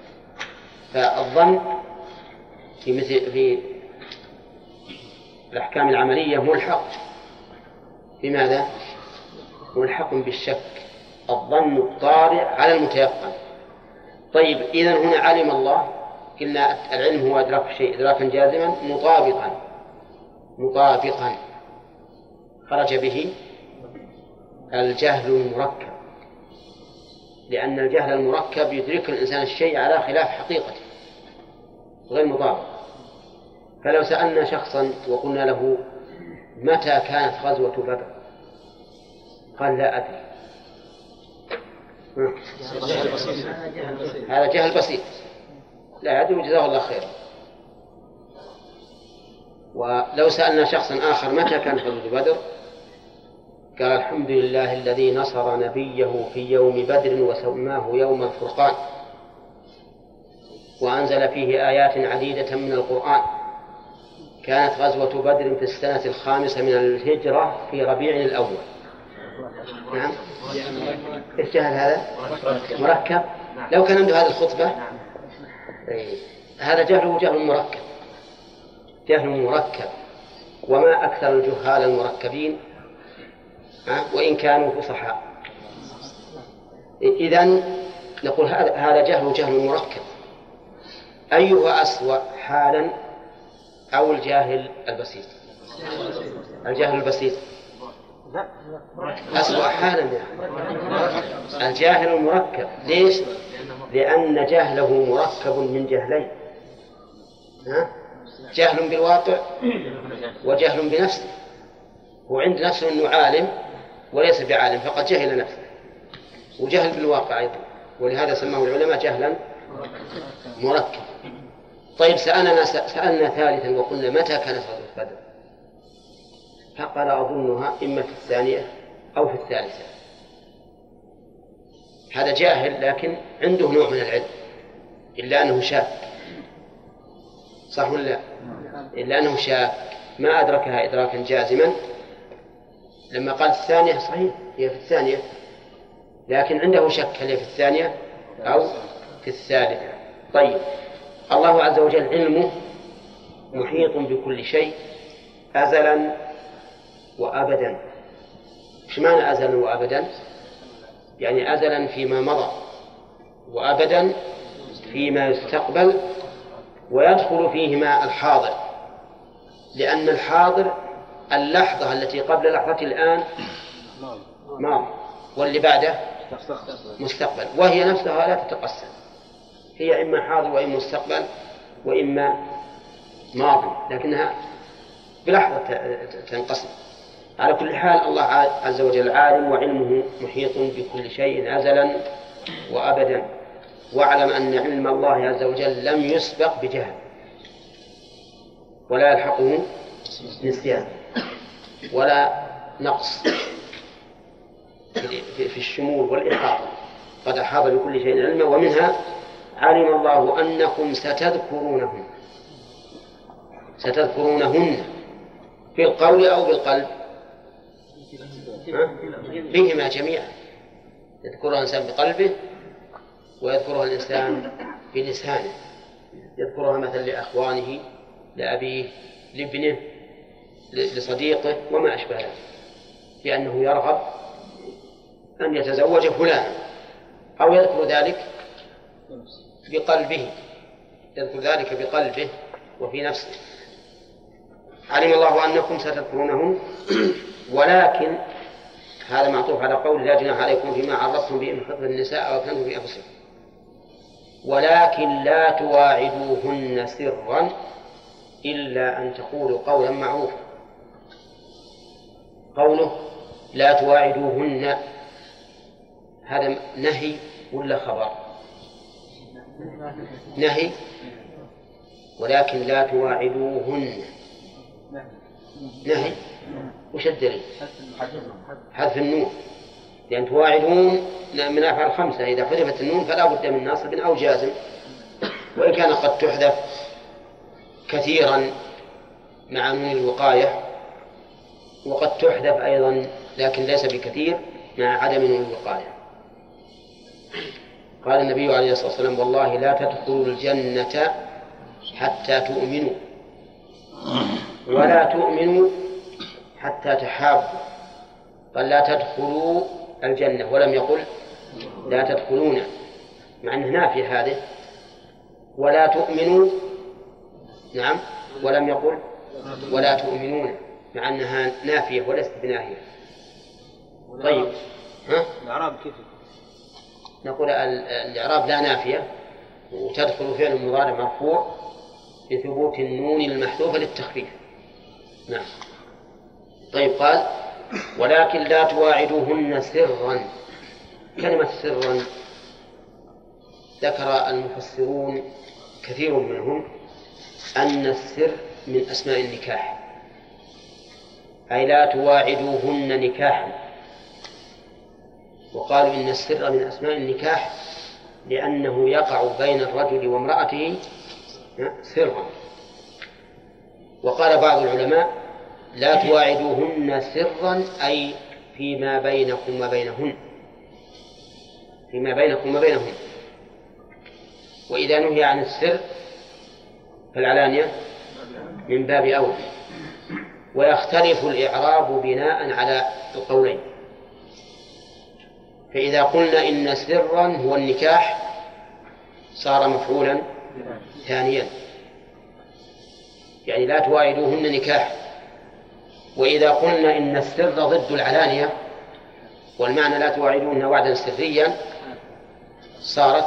فالظن في الأحكام العملية ملحق بماذا؟ ملحق بالشك. الظن الطارئ على المتيقن. طيب، إذن هنا علم الله، قلنا العلم هو إدراك الشيء إدراكا جازما مطابقا خرج به الجهل المركب، لأن الجهل المركب يدرك الإنسان الشيء على خلاف حقيقته غير مطابق. فلو سألنا شخصا وقلنا له متى كانت غزوة بدر، قال لا أدري، هذا جهل بسيط، لا يدري، جزاه الله خيرا. ولو سألنا شخصا آخر متى كانت غزوة بدر، قال الحمد لله الذي نصر نبيه في يوم بدر وسماه يوم الفرقان وأنزل فيه آيات عديدة من القرآن. كانت غزوة بدر في السنة 5 من الهجرة في ربيع الأول. نعم، إيش جهل هذا؟ مركب. لو كان عنده هذه الخطبة هذا جهل مركب، جهل مركب. وما أكثر الجهال المركبين وإن كانوا فصحاء. إذن نقول هذا جهل مركب. أيها أسوأ حالا أو الجاهل البسيط؟ الجاهل البسيط أسوأ حالا الجاهل المركب. ليش؟ لأن جهله مركب من جهلين، جهل بالواقع وجهل بنفسه. هو عند نفسه أنه عالم وليس بعالم، فقد جهل نفسه، وجهل بالواقع أيضا، ولهذا سماه العلماء جهلا مركب. طيب، سألنا ثالثا وقلنا متى كانت غزوة بدر؟ فقال أظنها إما في 2 أو في 3. هذا جاهل لكن عنده نوع من العلم، إلا أنه شاك. صح ولا لا؟ إلا أنه شاك. ما أدركها إدراكا جازما. لما قال الثانية صحيح هي في الثانية، لكن عنده شك هل هي في الثانية أو في الثالثة. طيب، الله عز وجل علمه محيط بكل شيء أزلا وأبدا. إيش معنى أزلا وأبدا؟ يعني أزلا فيما مضى وأبدا فيما يستقبل، ويدخل فيهما الحاضر، لأن الحاضر اللحظة التي قبل لحظة الآن ماضي، واللي بعده مستقبل، وهي نفسها لا تتقسم، هي إما حاضر وإما مستقبل وإما ماضي، لكنها بلحظة تنقسم. على كل حال الله عز وجل عالم وعلمه محيط بكل شيء أزلا وأبدا. واعلم أن علم الله عز وجل لم يسبق بجهل ولا يلحقه نسيان ولا نقص في الشمول والإحاطة، قد أحاط بكل شيء علما. ومنها علم الله أنكم ستذكرونهن في القول أو بالقلب، بهما جميعا، يذكرها الإنسان بقلبه ويذكرها الإنسان بلسانه، يذكرها مثلا لأخوانه، لأبيه، لابنه، لصديقه وما أشبه ذلك، لأنه يرغب أن يتزوج فلانا، أو يذكر ذلك بقلبه وفي نفسه. علم الله أنكم ستذكرونهم، ولكن هذا معطوف على قول لا جناح عليكم فيما عرضتم به من خطبة النساء أو كنتم في أنفسكم، ولكن لا تواعدوهن سرا إلا أن تقولوا قولا معروفا. قوله لا تواعدوهن هذا نهي ولا خبر؟ نهي. ولكن لا تواعدوهن نهي. وش الدليل؟ حذف النون، لأن تواعدون من أفعال الخمسة، إذا حذفت النون فلا بد من ناصب أو جازم، وإن كان قد تحذف كثيرا مع نون الوقاية، وقد تحذف أيضا لكن ليس بكثير مع عدم نون الوقاية. قال النبي عليه الصلاة والسلام والله لا تدخلوا الجنة حتى تؤمنوا، ولا تؤمنوا حتى تحابوا. قال لا تدخلوا الجنة ولم يقل لا تدخلون، مع أنه نافي هذه. ولا تؤمنوا نعم ولم يقل ولا تؤمنون، مع أنها نافية وليست بناهية. طيب الإعراب كيف؟ نقول الإعراب لا نافية، وتدخل فعل مضارع مرفوع بثبوت النون المحذوفة للتخفيف. نعم. طيب قال ولكن لا تواعدوهن سرا. كلمة سرا ذكر المفسرون كثير منهم أن السر من أسماء النكاح، أي لا تواعدوهن نكاحا. وقالوا إن السر من أسماء النكاح لأنه يقع بين الرجل وامرأته سرا. وقال بعض العلماء لا تواعدوهن سرا أي فيما بينكم وبينهن، فيما بينكم وبينهن. وإذا نهي عن السر فالعلانية من باب أولى. ويختلف الإعراب بناء على القولين، فإذا قلنا إن سرا هو النكاح صار مفعولا ثانيا، يعني لا تواعدوهن نكاح. وإذا قلنا إن السر ضد العلانية والمعنى لا تواعدوهن وعدا سريا صارت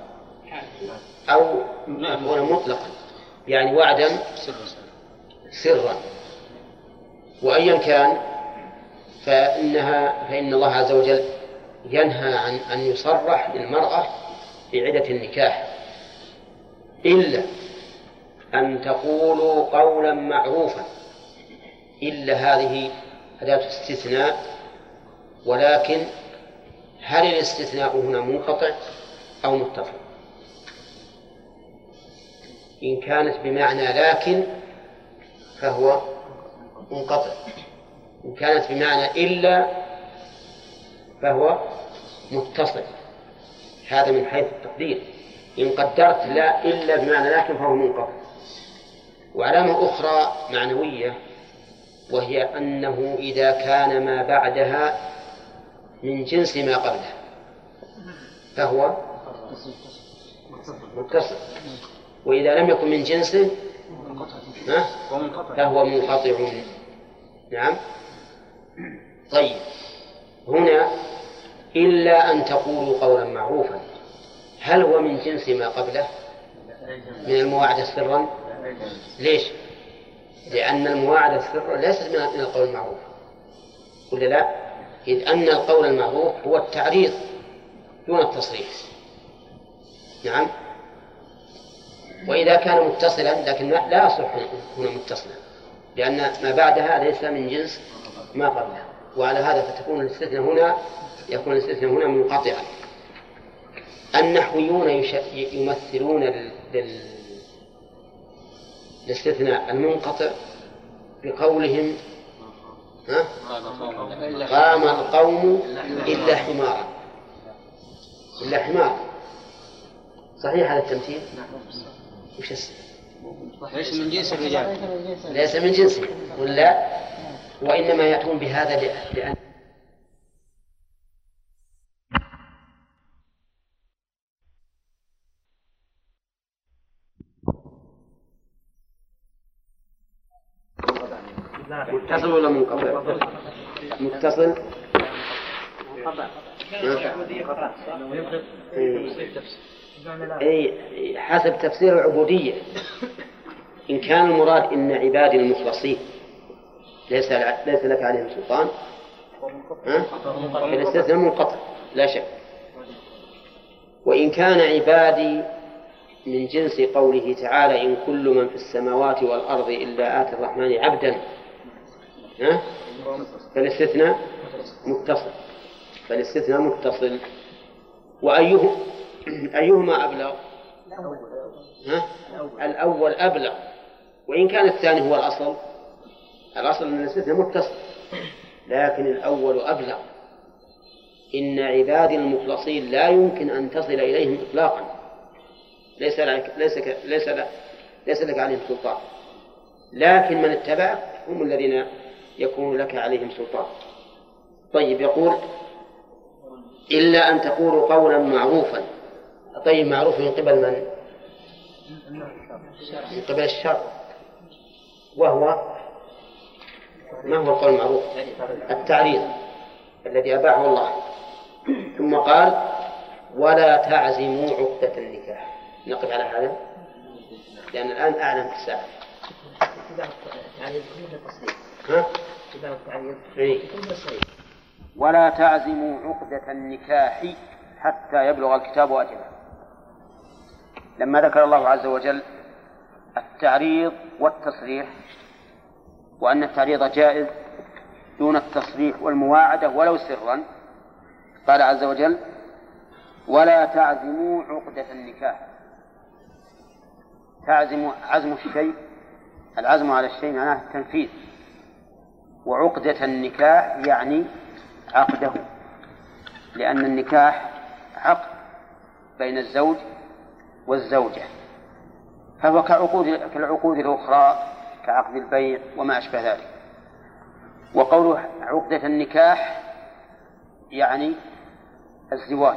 أو مطلقا، يعني وعدا سرا. وأيا كان فإن الله عز وجل ينهى عن أن يصرح للمرأة بعدة النكاح إلا أن تقولوا قولا معروفا. إلا هذه أداة استثناء، ولكن هل الاستثناء هنا منقطع أو متصل؟ إن كانت بمعنى لكن فهو منقطع، إن كانت بمعنى إلا فهو متصل، هذا من حيث التقدير. إن قدرت لا إلا بمعنى لكن فهو منقطع. وعلامة أخرى معنوية، وهي أنه إذا كان ما بعدها من جنس ما قبلها فهو متصل، وإذا لم يكن من جنسه فهو منقطع. نعم. طيب، هنا إلا أن تقولوا قولا معروفا، هل هو من جنس ما قبله من المواعدة سرا؟ ليش؟ لأن المواعدة سرا ليست من القول المعروف، ولا لا؟ إذ أن القول المعروف هو التعريض دون التصريح. نعم. وإذا كان متصلا، لكن لا يصح هنا متصلا، لأن ما بعدها ليس من جنس ما قبلها، وعلى هذا فتكون الاستثناء هنا يكون الاستثناء هنا منقطعا. النحويون يمثلون الاستثناء المنقطع بقولهم قام القوم إلا حمارا. إلا حمارا، صحيح هذا التمثيل؟ وش اسمه؟ ليس من جنس الرجال، ليس من جنسه، ولا وإنما يأتون بهذا لأن متصل ولا منقطع؟ متصل. أي حسب تفسير العبودية. إن كان المراد إن عبادي المخلصين ليس لك عليهم سلطان فالاستثناء منقطع لا شك. وإن كان عبادي من جنس قوله تعالى إن كل من في السماوات والأرض إلا آتي الرحمن عبدا فالاستثناء متصل. فالاستثناء متصل. أيهما أبلغ؟ الأول أبلغ، وإن كان الثاني هو الأصل من الاستثناء متصل، لكن الأول أبلغ. إن عبادي المخلصين لا يمكن أن تصل إليهم إطلاقا، ليس لك عليهم سلطان، لكن من اتبعك هم الذين يكون لك عليهم سلطان. طيب، يقول إلا أن تقولوا قولا معروفا. طيب، معروف من قبل من؟ من قبل الشرع. وهو ما هو القول المعروف؟ التعريض الذي أباحه الله. ثم قال ولا تعزموا عقدة النكاح. نقف على هذا لأن الآن أعلم في الساعة. ولا تعزموا عقدة النكاح حتى يبلغ الكتاب أجله. لما ذكر الله عز وجل التعريض والتصريح، وأن التعريض جائز دون التصريح والمواعدة ولو سرا، قال عز وجل ولا تعزموا عقدة النكاح. تعزم عزم الشيء، العزم على الشيء معناه التنفيذ، وعقدة النكاح يعني عقده، لأن النكاح عقد بين الزوج والزوجة، فهو كالعقود الأخرى كعقد البيع وما أشبه ذلك. وقوله عقدة النكاح يعني الزواج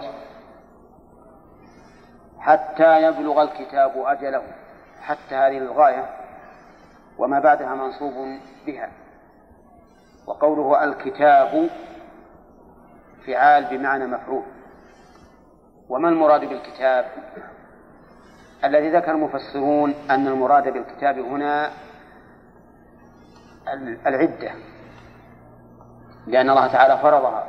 حتى يبلغ الكتاب أجله. حتى هذه الغاية وما بعدها منصوب بها. وقوله الكتاب فعال بمعنى مفعول. وما المراد بالكتاب؟ الذي ذكر المفسرون أن المراد بالكتاب هنا العدة، لأن الله تعالى فرضها،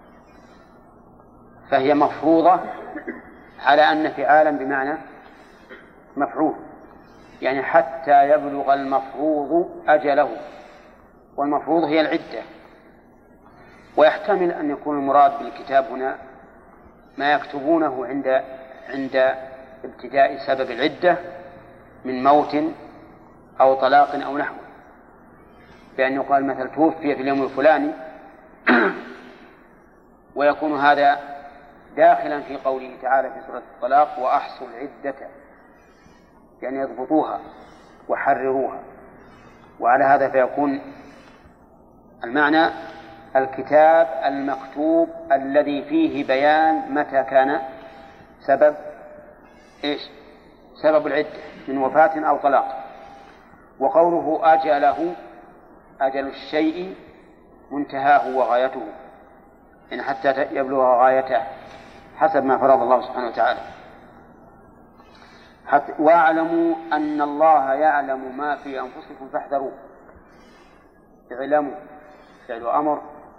فهي مفروضة على أن فعالا بمعنى مفعول، يعني حتى يبلغ المفروض أجله، والمفروض هي العدة. ويحتمل أن يكون المراد بالكتاب هنا ما يكتبونه عند ابتداء سبب العدة من موت أو طلاق أو نحو. بأن يقال مثل توفي في اليوم الفلاني ويكون هذا داخلا في قوله تعالى في سورة الطلاق وأحصوا العدة، يعني يضبطوها وحرروها. وعلى هذا فيكون المعنى الكتاب المكتوب الذي فيه بيان متى كان سبب العدة من وفاة أو طلاق. وقوله أجله، أجل الشيء منتهاه وغايته، يعني حتى يبلغ غايته حسب ما فرض الله سبحانه وتعالى. واعلموا أن الله يعلم ما في أنفسكم فاحذروه. اعلموا فعل أمر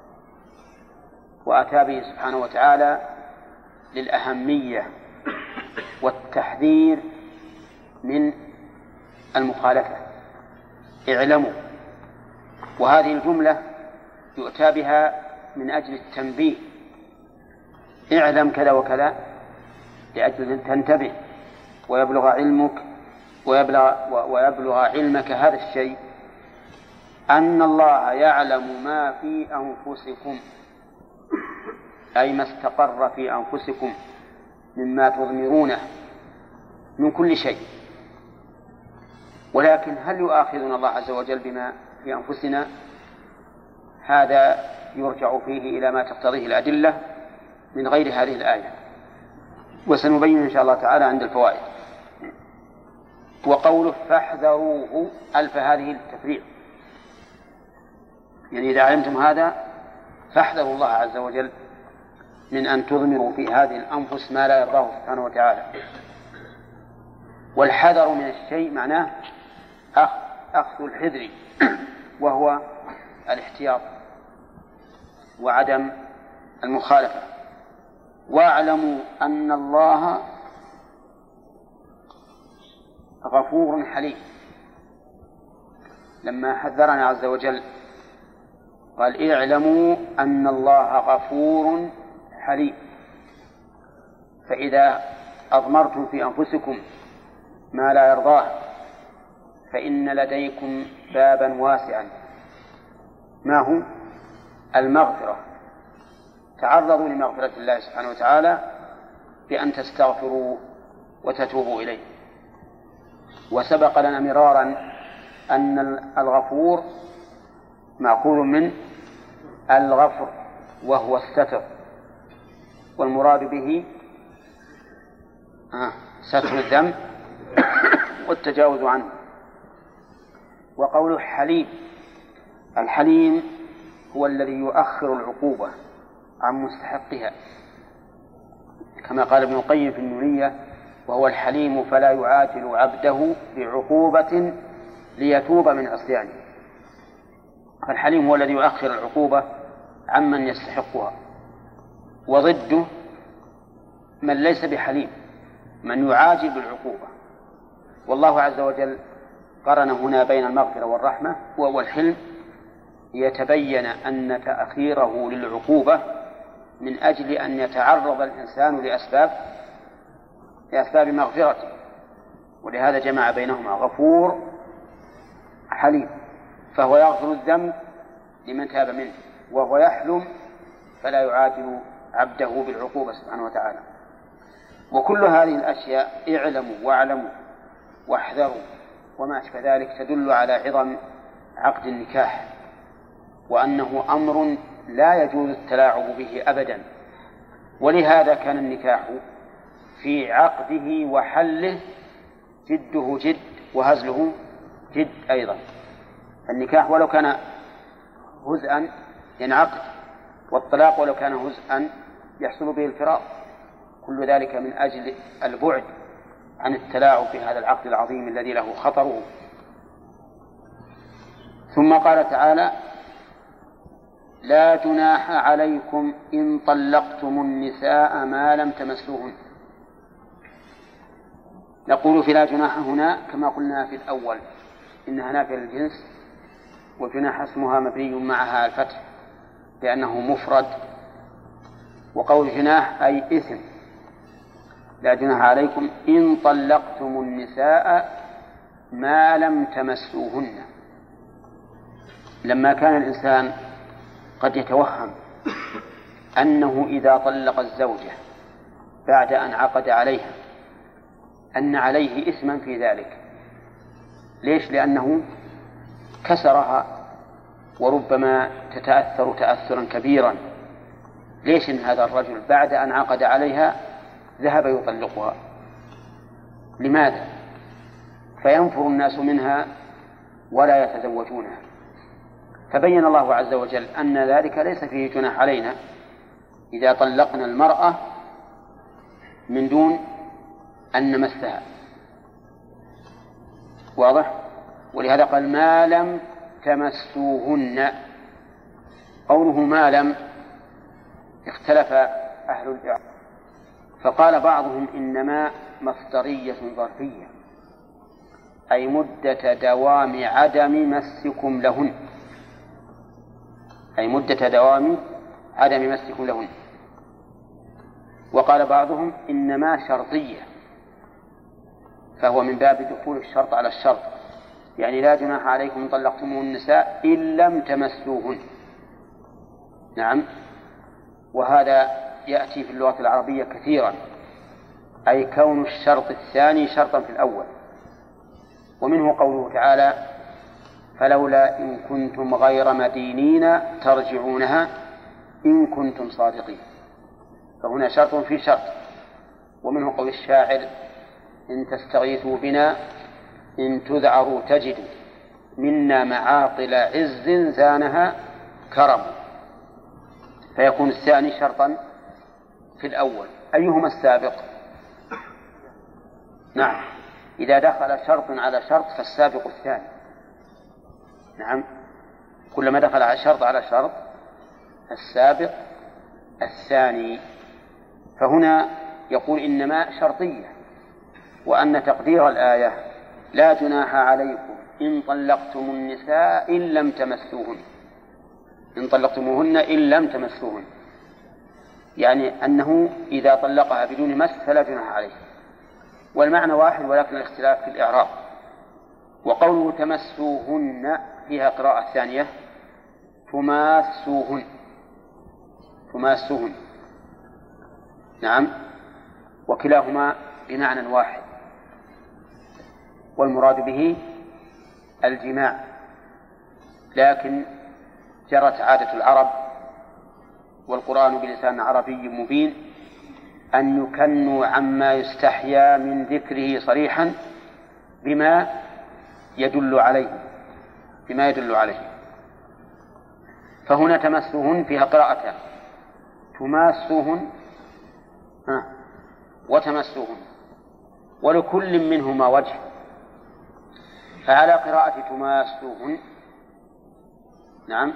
وأتى به سبحانه وتعالى للأهمية والتحذير من المخالفة. اعلموا، وهذه الجملة يؤتى بها من أجل التنبيه. اعلم كذا وكذا لأجل أن تنتبه ويبلغ علمك ويبلغ علمك هذا الشيء، أن الله يعلم ما في أنفسكم، أي ما استقر في أنفسكم مما تضمرونه من كل شيء. ولكن هل يؤاخذنا الله عز وجل بما في أنفسنا؟ هذا يرجع فيه إلى ما تقتضيه الأدلة من غير هذه الآية، وسنبين إن شاء الله تعالى عند الفوائد. وقوله فاحذروه ألف هذه التفريع، يعني إذا علمتم هذا فاحذروا الله عز وجل من أن تضمروا في هذه الأنفس ما لا يرضاه سبحانه وتعالى. والحذر من الشيء معناه أخذ الحذر، وهو الاحتياط وعدم المخالفة. واعلموا أن الله غفور حليم. لما حذرنا عز وجل قال اعلموا أن الله غفور حليم، فإذا أضمرتم في أنفسكم ما لا يرضاه فإن لديكم بابا واسعا، ما هو المغفرة. تعرضوا لمغفرة الله سبحانه وتعالى بأن تستغفروا وتتوبوا إليه. وسبق لنا مرارا أن الغفور مأخوذ من الغفر وهو الستر، والمراد به ستر الذنب والتجاوز عنه. وقوله حليم، الحليم هو الذي يؤخر العقوبة عن مستحقها، كما قال ابن القيم في النونية وهو الحليم فلا يعاجل عبده بعقوبة ليتوب من عصيانه. فالحليم هو الذي يؤخر العقوبة عمن يستحقها، وضده من ليس بحليم، من يعاجل بالعقوبة. والله عز وجل قرن هنا بين المغفرة والرحمة والحلم ليتبين أن تأخيره للعقوبة من أجل أن يتعرض الإنسان لأسباب مغفرته، ولهذا جمع بينهما غفور حليم، فهو يغفر الذنب لمن تاب منه، وهو يحلم فلا يعاجل عبده بالعقوبة سبحانه وتعالى. وكل هذه الأشياء اعلموا واعلموا واحذروا وما أشبه ذلك تدل على عظم عقد النكاح، وأنه أمر لا يجوز التلاعب به أبدا. ولهذا كان النكاح في عقده وحله جده جد وهزله جد أيضا. النكاح ولو كان هزءا ينعقد، والطلاق ولو كان هزءا يحصل به الفراق، كل ذلك من أجل البعد عن التلاعب في هذا العقد العظيم الذي له خطره. ثم قال تعالى لا جناح عليكم إن طلقتم النساء ما لم تمسوهن. نقول في لا جناح هنا كما قلنا في الأول إنها نافية للجنس، وجناح اسمها مبني معها الفتح لأنه مفرد، وقول جناح أي إثم. لا جناح عليكم إن طلقتم النساء ما لم تمسوهن. لما كان الإنسان قد يتوهم أنه إذا طلق الزوجة بعد أن عقد عليها أن عليه إثما في ذلك. ليش؟ لأنه كسرها وربما تتأثر تأثرا كبيرا. ليش إن هذا الرجل بعد أن عقد عليها ذهب يطلقها؟ لماذا؟ فينفر الناس منها ولا يتزوجونها. فبين الله عز وجل أن ذلك ليس فيه جناح علينا إذا طلقنا المرأة من دون أن نمسها. واضح؟ ولهذا قال ما لم تمسوهن. قوله ما لم اختلف أهل الإعراب، فقال بعضهم إنما مصدرية ظرفية أي مدة دوام عدم مسكم لهن، أي مدة دوام عدم مسكم لهن. وقال بعضهم إنما شرطية، فهو من باب دخول الشرط على الشرط، يعني لا جناح عليكم إن طلقتموه النساء إن لم تمسوهن. نعم، وهذا يأتي في اللغة العربية كثيرا، أي كون الشرط الثاني شرطا في الأول. ومنه قوله تعالى فلولا إن كنتم غير مدينين ترجعونها إن كنتم صادقين، فهنا شرط في شرط. ومنه قول الشاعر إن تستغيثوا بنا إن تذعروا تجدوا منا معاطل عز زانها كرم، فيكون الثاني شرطا في الأول. أيهما السابق؟ نعم، إذا دخل شرط على شرط فالسابق الثاني. نعم، كلما دخل على شرط على شرط السابق الثاني. فهنا يقول إنما شرطية، وأن تقدير الآية لا جناح عليكم إن طلقتم النساء إن لم تمسوهن، إن طلقتموهن إن لم تمسوهن، يعني أنه إذا طلقها بدون مس فلا جناح عليه. والمعنى واحد ولكن الاختلاف في الإعراب. وقوله تمسوهن فيها قراءة ثانية تماسوهن، تماسوهن. نعم، وكلاهما بمعنى واحد، والمراد به الجماع. لكن جرت عادة العرب والقرآن بلسان عربي مبين أن يكنوا عما يستحيا من ذكره صريحا بما يدل عليه، بما يدل عليه. فهنا تمسوهن فيها قراءتان، تماسوهن وتمسوهن، ولكل منهما وجه. فعلى قراءة تماسوهن نعم،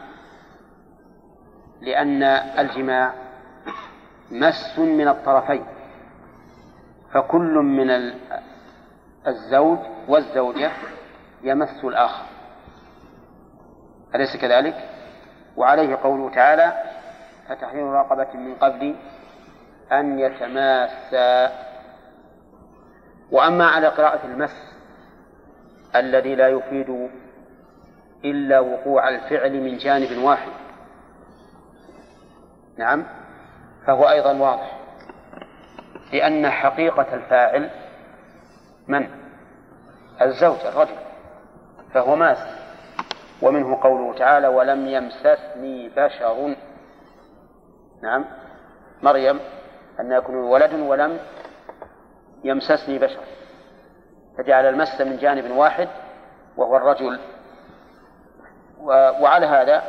لأن الجماع مس من الطرفين، فكل من الزوج والزوجة يمس الآخر، أليس كذلك؟ وعليه قوله تعالى فتحرير رقبة من قبل أن يتماسا. وأما على قراءة المس الذي لا يفيد إلا وقوع الفعل من جانب واحد، نعم، فهو أيضا واضح، لأن حقيقة الفاعل من؟ الزوج الرجل، فهو ماس. ومنه قوله تعالى ولم يمسسني بشر، نعم، مريم أن يكون ولد ولم يمسسني بشر، فجعل المس من جانب واحد وهو الرجل. وعلى هذا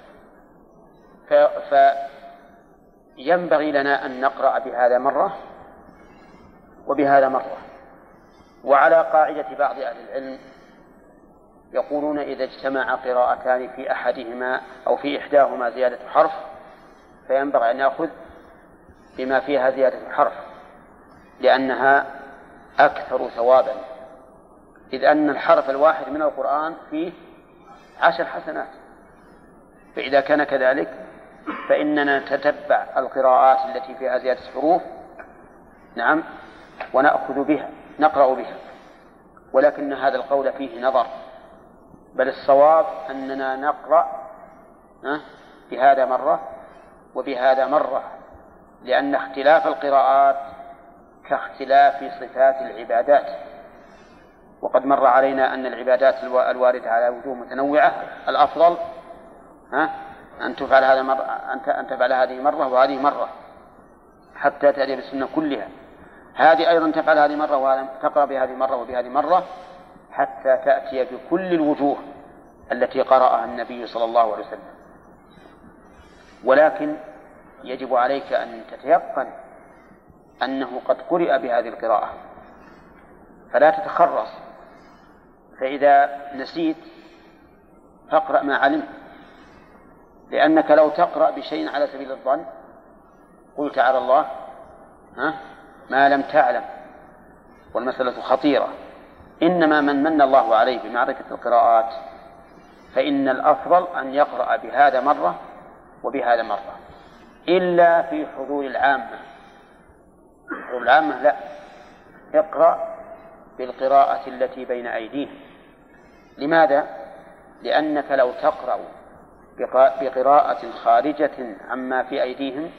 فينبغي لنا أن نقرأ بهذا مرة وبهذا مرة. وعلى قاعدة بعض أهل العلم يقولون إذا اجتمع قراءتان في أحدهما أو في إحداهما زيادة حرف فينبغي أن نأخذ بما فيها زيادة حرف، لأنها أكثر ثوابا، إذ أن الحرف الواحد من القرآن فيه 10 حسنات. فإذا كان كذلك فإننا نتتبع القراءات التي فيها زيادة حروف، نعم، ونأخذ بها، نقرأ بها. ولكن هذا القول فيه نظر، بل الصواب أننا نقرأ بهذا مرة وبهذا مرة، لأن اختلاف القراءات كاختلاف صفات العبادات. وقد مر علينا أن العبادات الواردة على وجوه متنوعة الأفضل أن تفعل هذه مرة وهذه مرة حتى تأتي بالسنة كلها. هذه أيضا تفعل هذه مرة وتقرأ بهذه مرة وبهذه مرة حتى تأتي بكل الوجوه التي قرأها النبي صلى الله عليه وسلم. ولكن يجب عليك أن تتيقن أنه قد قرأ بهذه القراءة، فلا تتخرص. فإذا نسيت فاقرأ ما علمت، لأنك لو تقرأ بشيء على سبيل الظن قلت على الله ما لم تعلم، والمسألة خطيرة. إنما من الله عليه بمعرفة القراءات فإن الأفضل أن يقرأ بهذا مرة وبهذا مرة، إلا في حضور العامة. حضور العامة لا، اقرأ بالقراءة التي بين أيديهم. لماذا؟ لأنك لو تقرأ بقراءة خارجة عما في أيديهم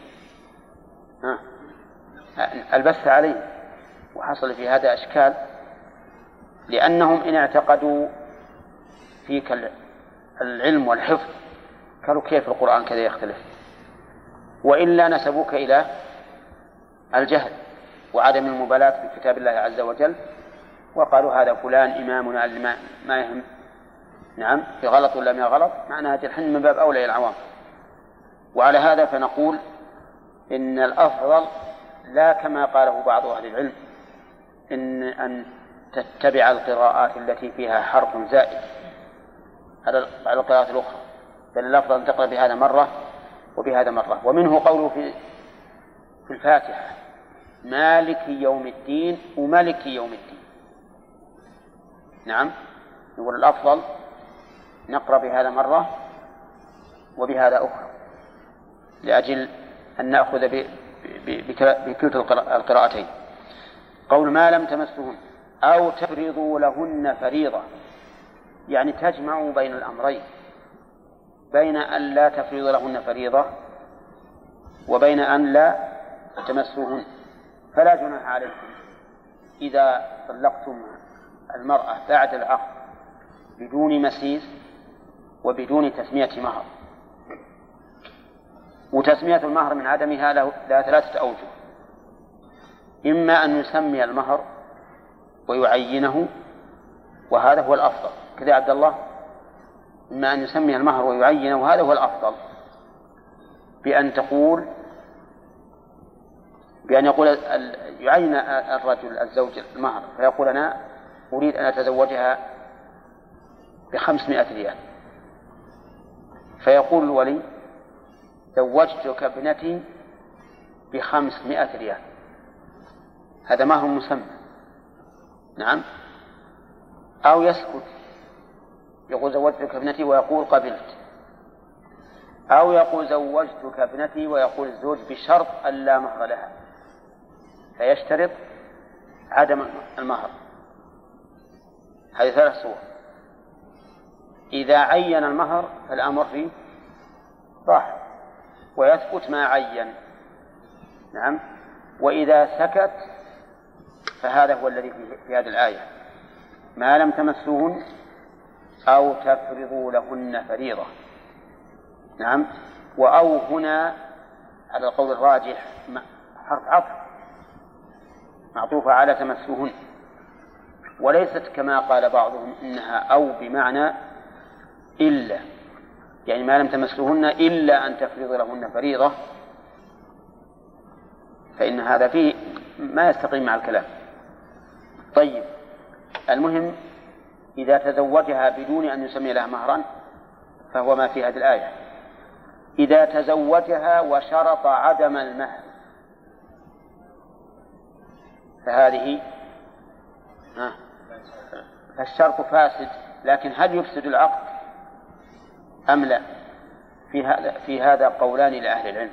البث عليه، وحصل في هذا أشكال، لأنهم إن اعتقدوا فيك العلم والحفظ قالوا كيف القرآن كذا يختلف، وإلا نسبوك إلى الجهل وعدم المبالاة بكتاب الله عز وجل، وقالوا هذا فلان إمامنا اللي ما يهم نعم في غلط ولا ما غلط، معناها جرحن من باب أولى العوام. وعلى هذا فنقول إن الأفضل لا كما قاله بعض أهل العلم أن تتبع القراءات التي فيها حرف زائد على القراءات الأخرى، بل الأفضل أن تقرأ بهذا مرة وبهذا مرة. ومنه قوله في الفاتحة مالك يوم الدين وملك يوم الدين. نعم، نقول الأفضل نقرأ بهذا مرة وبهذا أخرى، لأجل أن نأخذ بكلتا القراءتين. قول ما لم تمسهن أو تفرضوا لهن فريضة، يعني تجمعوا بين الأمرين، بين أن لا تفرض لهن فريضة وبين أن لا تمسوهن. فلا جناح عليكم إذا طلقتم المرأة بعد العقد بدون مسيس وبدون تسمية مهر. وتسمية المهر من عدمها لها ثلاثة أوجه: إما أن يسمي المهر ويعينه، وهذا هو الأفضل كذا عبد الله، إما أن يسمي المهر ويعينه وهذا هو الأفضل، بأن يقول يعين الرجل الزوج المهر فيقول أنا أريد أن أتزوجها ب500 ريال، فيقول الولي زوجتك ابنتي ب500 ريال، هذا مهر مسمى. نعم. أو يسكت يقول زوجتك ابنتي ويقول قبلت، أو يقول زوجتك ابنتي ويقول الزوج بشرط ألا مهر لها، فيشترط عدم المهر. هذه 3 صور. إذا عين المهر فالأمر فيه صح ويثبت ما عين. نعم. وإذا سكت فهذا هو الذي في هذه الآية ما لم تمسوهن أو تفرضوا لهن فريضة. نعم. وأو هنا على القول الراجح حرف عطف معطوفة على تمسوهن، وليست كما قال بعضهم إنها أو بمعنى إلا، يعني ما لم تمسوهن إلا أن تفرض لهن فريضة، فإن هذا فيه ما يستقيم مع الكلام. طيب، المهم إذا تزوجها بدون أن يسمي لها مهرا فهو ما في هذه الآية. إذا تزوجها وشرط عدم المهر فهذه فالشرط فاسد، لكن هل يفسد العقد أم لا؟ في هذا قولان لأهل العلم.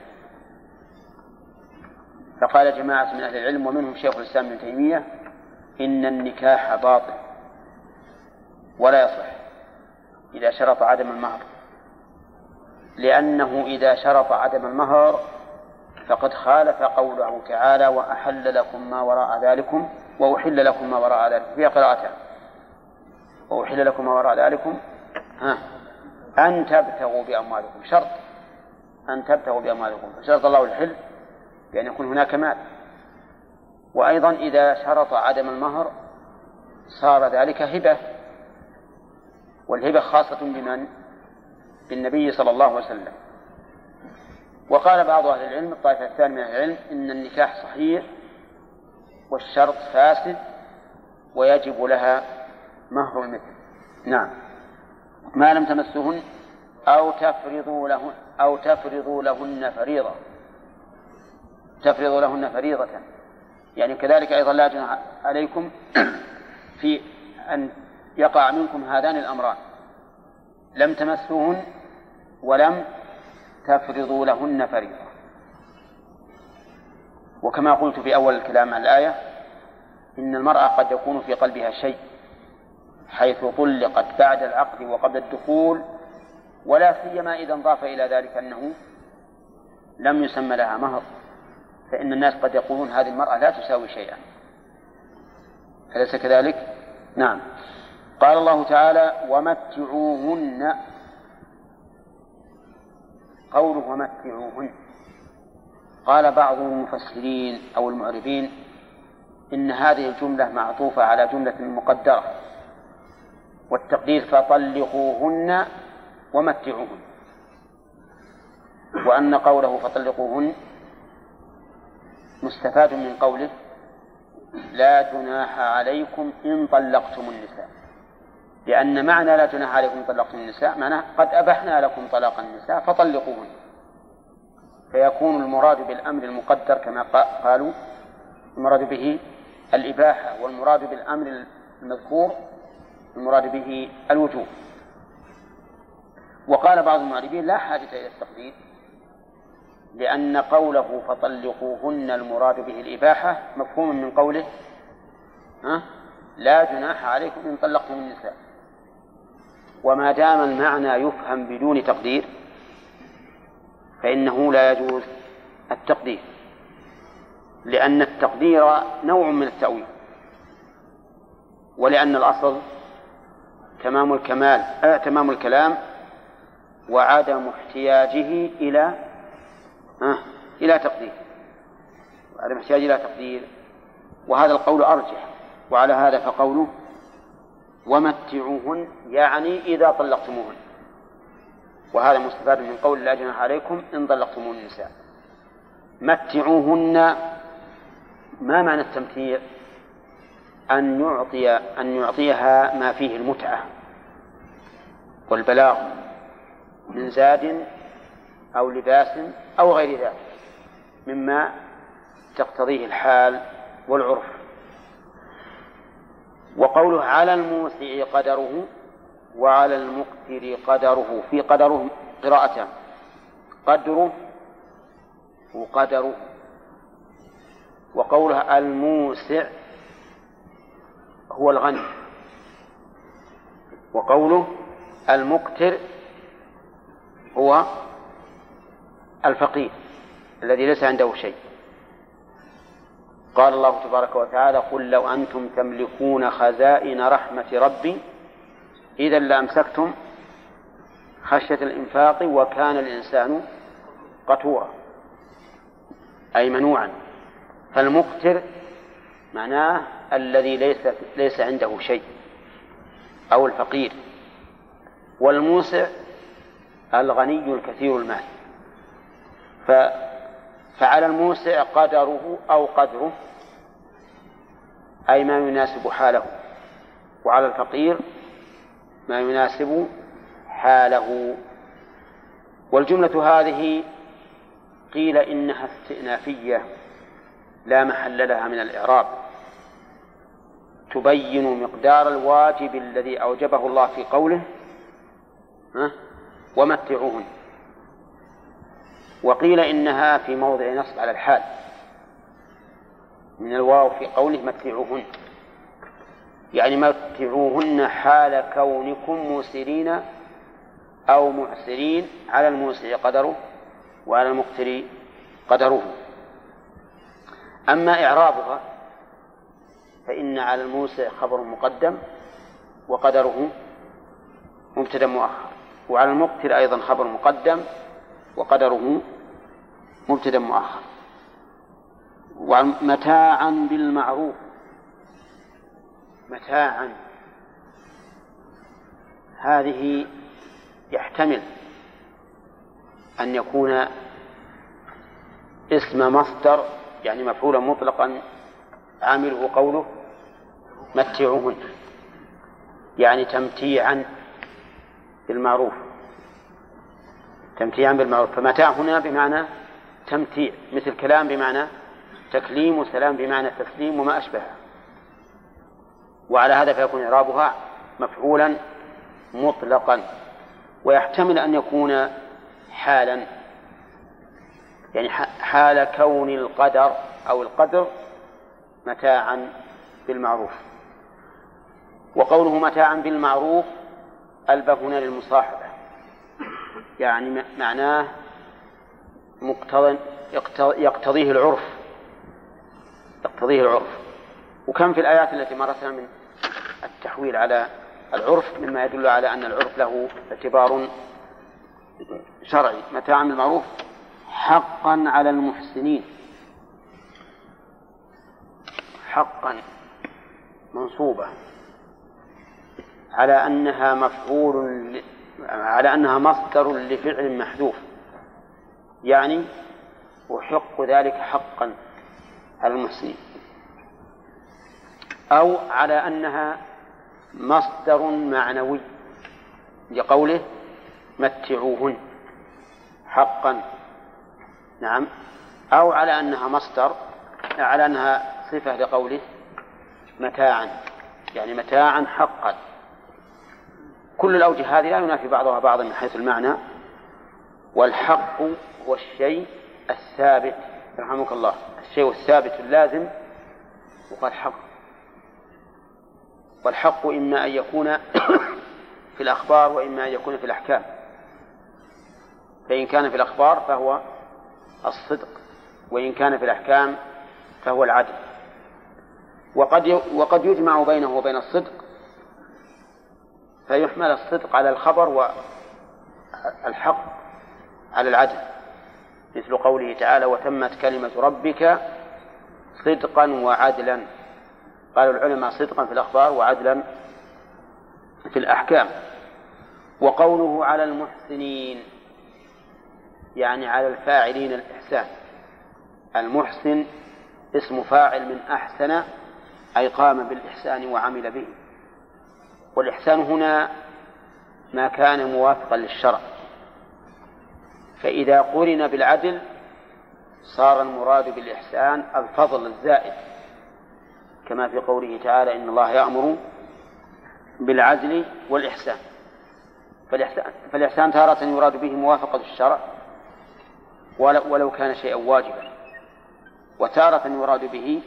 فقال جماعة من أهل العلم ومنهم شيخ الإسلام ابن تيمية إن النكاح باطل ولا يصح إذا شرط عدم المهر، لأنه إذا شرط عدم المهر فقد خالف قوله تعالى وأحل لكم ما وراء ذلكم وأحل لكم ما وراء ذلكم في قراءته وأحل لكم ما وراء ذلكم أن تبتغوا بأموالكم، شرط أن تبتغوا بأموالكم، فشرط الله الحل بأن يكون هناك مال. وأيضا إذا شرط عدم المهر صار ذلك هبة، والهبة خاصة بمن؟ بالنبي صلى الله عليه وسلم. وقال بعض أهل العلم الطائفة الثانية من أهل العلم إن النكاح صحيح والشرط فاسد ويجب لها مهر المثل. نعم، ما لم تمسهن أو تفرضوا لهن فريضة، تفرضوا لهن فريضة، يعني كذلك أيضا لا جناح عليكم في أن يقع منكم هذان الأمران، لم تمسوهن ولم تفرضوا لهن فريضة. وكما قلت في أول الكلام عن الآية إن المرأة قد يكون في قلبها شيء حيث طلقت بعد العقد وقبل الدخول، ولا سيما إذا انضاف إلى ذلك أنه لم يسمى لها مهر، فإن الناس قد يقولون هذه المرأة لا تساوي شيئا، أليس كذلك؟ نعم. قال الله تعالى ومتعوهن، قوله ومتعوهن قال بعض المفسرين أو المعربين إن هذه الجملة معطوفة على جملة مقدرة، والتقدير فطلقوهن ومتعوهن، وأن قوله فطلقوهن مستفاد من قوله لا جناح عليكم إن طلقتم النساء، لأن معنى لا جناح عليكم إن طلقتم النساء معناه قد أبحنا لكم طلاق النساء فطلقوهن، فيكون المراد بالأمر المقدر كما قالوا المراد به الإباحة، والمراد بالأمر المذكور المراد به الوجوب. وقال بعض المعربين لا حاجة إلى التقدير، لأن قوله فطلقوهن المراد به الإباحة مفهوم من قوله لا جناح عليكم إن طلقتم النساء، وما دام المعنى يفهم بدون تقدير فإنه لا يجوز التقدير، لأن التقدير نوع من التأويل، ولأن الأصل تمام الكلام وعدم احتياجه إلى تقدير، وعدم احتياجه إلى تقدير، وهذا القول أرجح. وعلى هذا فقوله ومتعوهن يعني إذا طلقتموهن، وهذا مستفاد من قول لا جناح عليكم إن طلقتموهن النساء. متعوهن ما معنى التمتيع؟ أن يعطيها ما فيه المتعة والبلاغ من زاد أو لباس أو غير ذلك مما تقتضيه الحال والعرف. وقوله على الموسع قدره وعلى المقتر قدره، في قدره قراءتان، قدره وقدره. وقوله الموسع هو الغني، وقوله المقتر هو الفقير الذي ليس عنده شيء. قال الله تبارك وتعالى قل لو أنتم تملكون خزائن رحمة ربي إذا لأمسكتم خشية الإنفاق وكان الإنسان قتورا، أي منوعا. فالمقتر معناه الذي ليس عنده شيء أو الفقير، والموسع الغني الكثير المال. فعلى الموسع قدره أو قدره أي ما يناسب حاله، وعلى الفقير ما يناسب حاله. والجملة هذه قيل إنها استئنافية لا محل لها من الإعراب، تبين مقدار الواجب الذي أوجبه الله في قوله ومتعوهن. وقيل إنها في موضع نصب على الحال من الواو في قوله متعوهن، يعني متعوهن حال كونكم موسرين أو معسرين على الموسع قدره وعلى المقتر قدره. أما إعرابها فإن على الموسع خبر مقدم وقدره مبتدأ مؤخر، وعلى المقتر أيضا خبر مقدم وقدره مبتدأ مؤخر. ومتاعا بالمعروف، متاعا هذه يحتمل أن يكون اسم مصدر يعني مفعولا مطلقا عامله قوله متعوهن، يعني تمتيعا بالمعروف، تمتيعا بالمعروف. فمتاع هنا بمعنى تمتيع، مثل كلام بمعنى تكليم، وسلام بمعنى تسليم وما أشبهه. وعلى هذا فيكون إعرابها مفعولا مطلقا. ويحتمل أن يكون حالا، يعني حال كون القدر أو القدر متاعا بالمعروف. وقوله متاعا بالمعروف ألبى هنا للمصاحبة، يعني معناه يقتضيه العرف، يقتضيه العرف. وكم في الآيات التي مرتنا من التحويل على العرف مما يدل على أن العرف له اعتبار شرعي. متاعا بالمعروف حقا على المحسنين، حقا منصوبة على أنها مفعول، على أنها مصدر لفعل محذوف، يعني وحق ذلك حقا على المحسنين، أو على أنها مصدر معنوي لقوله متعوهن حقا، نعم، أو على أنها مصدر، على أنها صفة لقوله متاعا، يعني متاعا حقا. كل الأوجه هذه لا ينافي بعضها بعضا من حيث المعنى. والحق هو الشيء الثابت، رحمك الله، الشيء الثابت اللازم وقال حق. والحق إما أن يكون في الأخبار وإما أن يكون في الأحكام. فإن كان في الأخبار فهو الصدق، وإن كان في الأحكام فهو العدل. وقد يجمع بينه وبين الصدق، فيحمل الصدق على الخبر والحق على العدل، مثل قوله تعالى وتمت كلمة ربك صدقا وعدلا. قالوا العلماء صدقا في الأخبار وعدلا في الأحكام. وقوله على المحسنين يعني على الفاعلين الإحسان. المحسن اسم فاعل من أحسن، أي قام بالإحسان وعمل به. والإحسان هنا ما كان موافقا للشرع، فإذا قرن بالعدل صار المراد بالإحسان الفضل الزائد، كما في قوله تعالى إن الله يأمر بالعدل والإحسان. فالإحسان تارة يراد به موافقة الشرع ولو كان شيئا واجبا، وتارة يراد به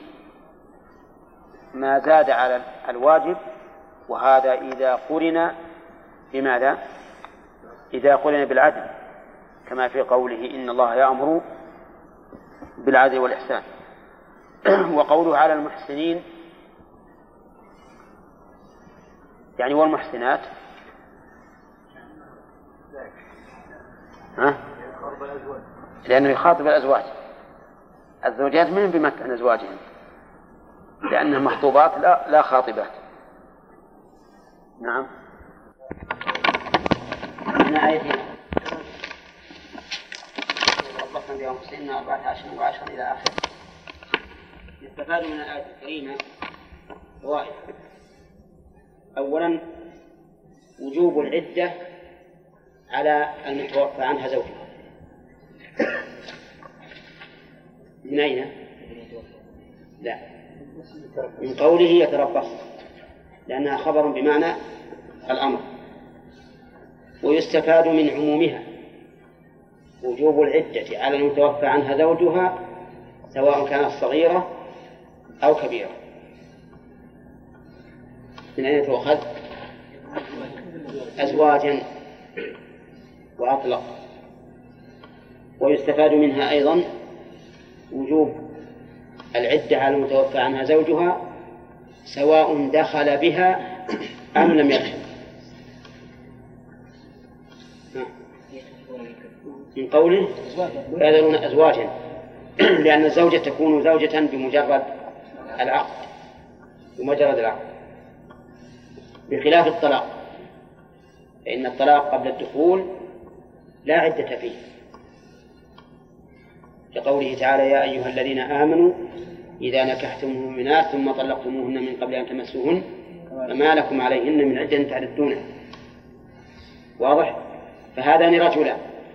ما زاد على الواجب، وهذا إذا قرن بماذا؟ إذا قرن بالعدل، كما في قوله إن الله يأمر بالعدل والإحسان. وقوله على المحسنين يعني والمحسنات، لأنه يخاطب الأزواج. الزوجات من بمتع أزواجهم، لأنهم مخطوبات لا خاطبات. نعم. من آيتين ربطنا بأنفسنا 14 و10 إلى آخر. يستفاد من الآية الكريمة فوائد. أولا وجوب العدة على المتوفى عنها زوجها. من أين؟ لا، من قوله يتربص، لأنها خبر بمعنى الأمر. ويستفاد من عمومها وجوب العدة على المتوفى عنها زوجها سواء كانت صغيرة أو كبيرة. من أين تؤخذ؟ أزواجا، وأطلق. ويستفاد منها أيضا وجوب العدة على المتوفى عنها زوجها سواء دخل بها أم لم يدخل. من قوله ويذرون أزواجا، لأن الزوجة تكون زوجة بمجرد العقد، بخلاف الطلاق، فإن الطلاق قبل الدخول لا عدة فيه، كقوله تعالى يا أيها الذين آمنوا إذا نكحتم المؤمنات ثم طلقتموهن من قبل أن تمسوهن فما لكم عليهن من عدة تعددونها. واضح؟ فهذان رجلان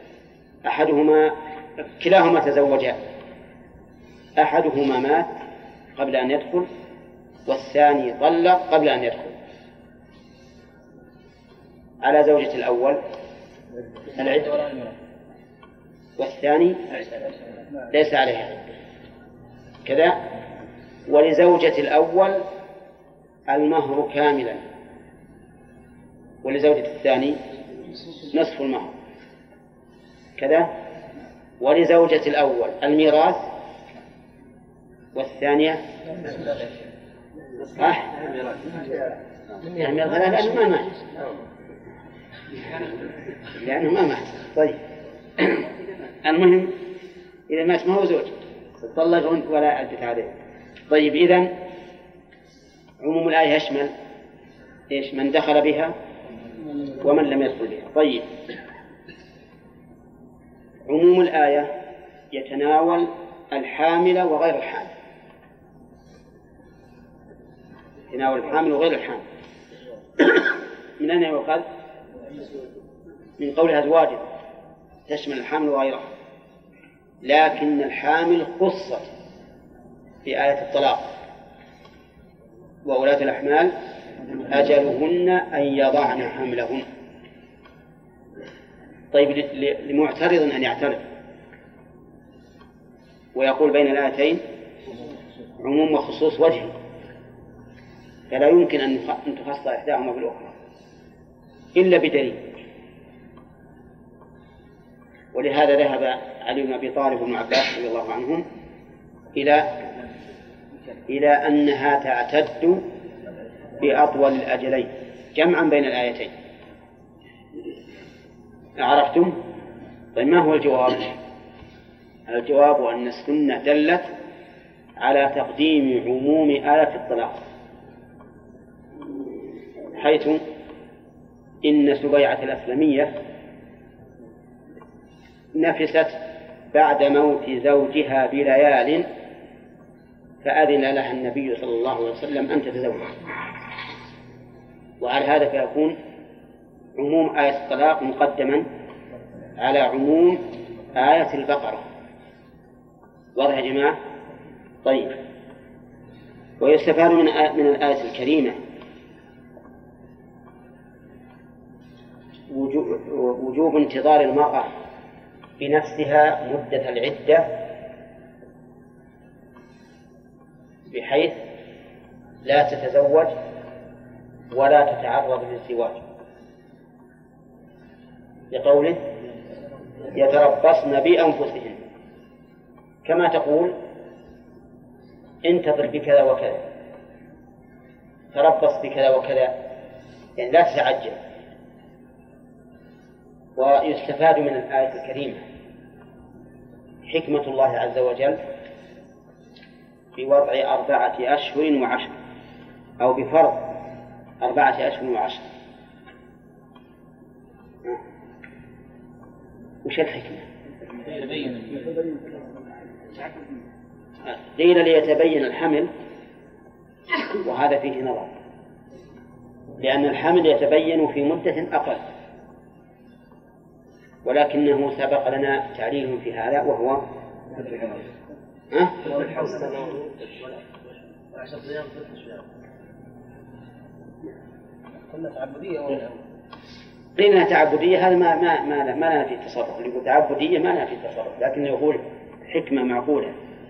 كلاهما تزوجا، أحدهما مات قبل أن يدخل والثاني طلق قبل أن يدخل. على زوجة الأول العدة والثاني ليس عليها عدة كذا. ولزوجة الأول المهر كاملا، ولزوجة الثاني نصف المهر كذا. ولزوجة الأول الميراث والثانية لأنه ما مات. طيب المهم إذا مات ما هو زوج طلق ولا عدة عليه. طيب إذن عموم الآية يشمل إيش؟ من دخل بها ومن لم يدخل بها. طيب عموم الآية يتناول الحامل وغير الحامل، يتناول الحامل وغير الحامل. من أين يؤخذ؟ من قول أزواجه تشمل الحامل وغيرها، لكن الحامل خصت في آية الطلاق وأولاة الأحمال أجلهن أن يضعن حملهن. طيب لمعترض أن يعترض ويقول بين الآيتين عموم وخصوص وجهي، فلا يمكن أن تخص إحداهما بالأخرى إلا بدليل. ولهذا ذهب علي بن أبي طالب وابن عباس رضي الله عنهم إلى أنها تعتد بأطول الأجلين جمعا بين الآيتين. عرفتم؟ طيب ما هو الجواب؟ الجواب أن السنة دلت على تقديم عموم آية الطلاق، حيث إن سبيعة الأسلمية نفست بعد موت زوجها بليال فأذن لها النبي صلى الله عليه وسلم أن تتزوج. وعلى هذا فيكون عموم آية الطلاق مقدما على عموم آية البقرة. واضح يا جماعة؟ طيب ويستفاد من الآية الكريمة وجوب انتظار المرأة بنفسها مدة العدة بحيث لا تتزوج ولا تتعرض للزواج، لقوله يتربصن بأنفسهن، كما تقول انتظر بكذا وكذا، تربص بكذا وكذا، يعني لا تتعجل. ويستفاد من الآية الكريمة حكمة الله عز وجل بوضع 4 أشهر وعشر، أو بفرض 4 أشهر وعشر. وش الحكمة؟ قيل ليتبين الحمل، وهذا فيه نظر، لأن الحمل يتبين في مدة أقل، ولكنه سبق لنا تعليل في هذا وهو قلنا تعبدية، هذا ما لنا فيه تصرف. اللي يقول تعبدية ما لنا فيه تصرف، لكن يقول حكمة معقولة.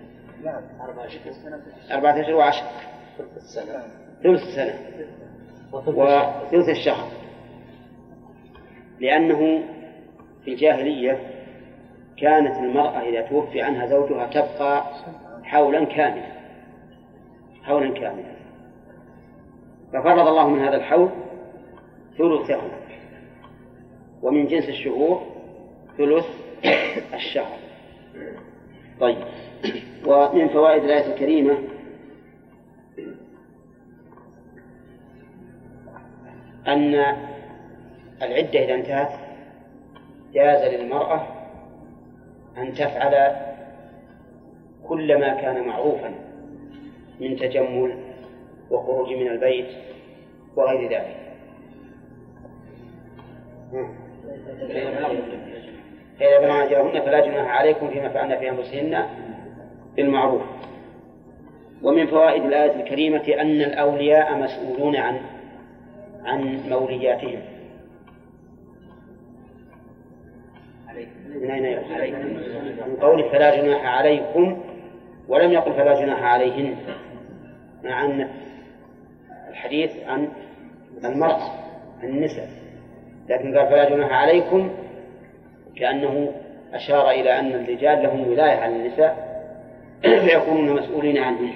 4 أشهر وعشر، ثلث السنة وثلث الشهر، لأنه في الجاهلية كانت المرأة إذا توفي عنها زوجها تبقى حولا كاملا، حولا كاملا، ففرض الله من هذا الحول ثلثه، ومن جنس الشهور ثلث الشهر. طيب، ومن فوائد الآية الكريمة أن العدة إذا انتهت جاز للمرأة أن تفعل كل ما كان معروفا من تجمل وخروج من البيت وغير ذلك. فإذا بلغن أجلهن فلا جناح عليكم فيما فعلن في أنفسهن بالمعروف. ومن فوائد الآية الكريمة أن الأولياء مسؤولون عن مولياتهم. من أين يؤخذ؟ من قوله فلا جناح عليكم، ولم يقل فلا جناح عليهن، مع أن الحديث عن المرأة النساء، لكن قال فلا جناح عليكم كأنه أشار إلى أن الرجال لهم ولاية على النساء فيكونون مسؤولين عنهم.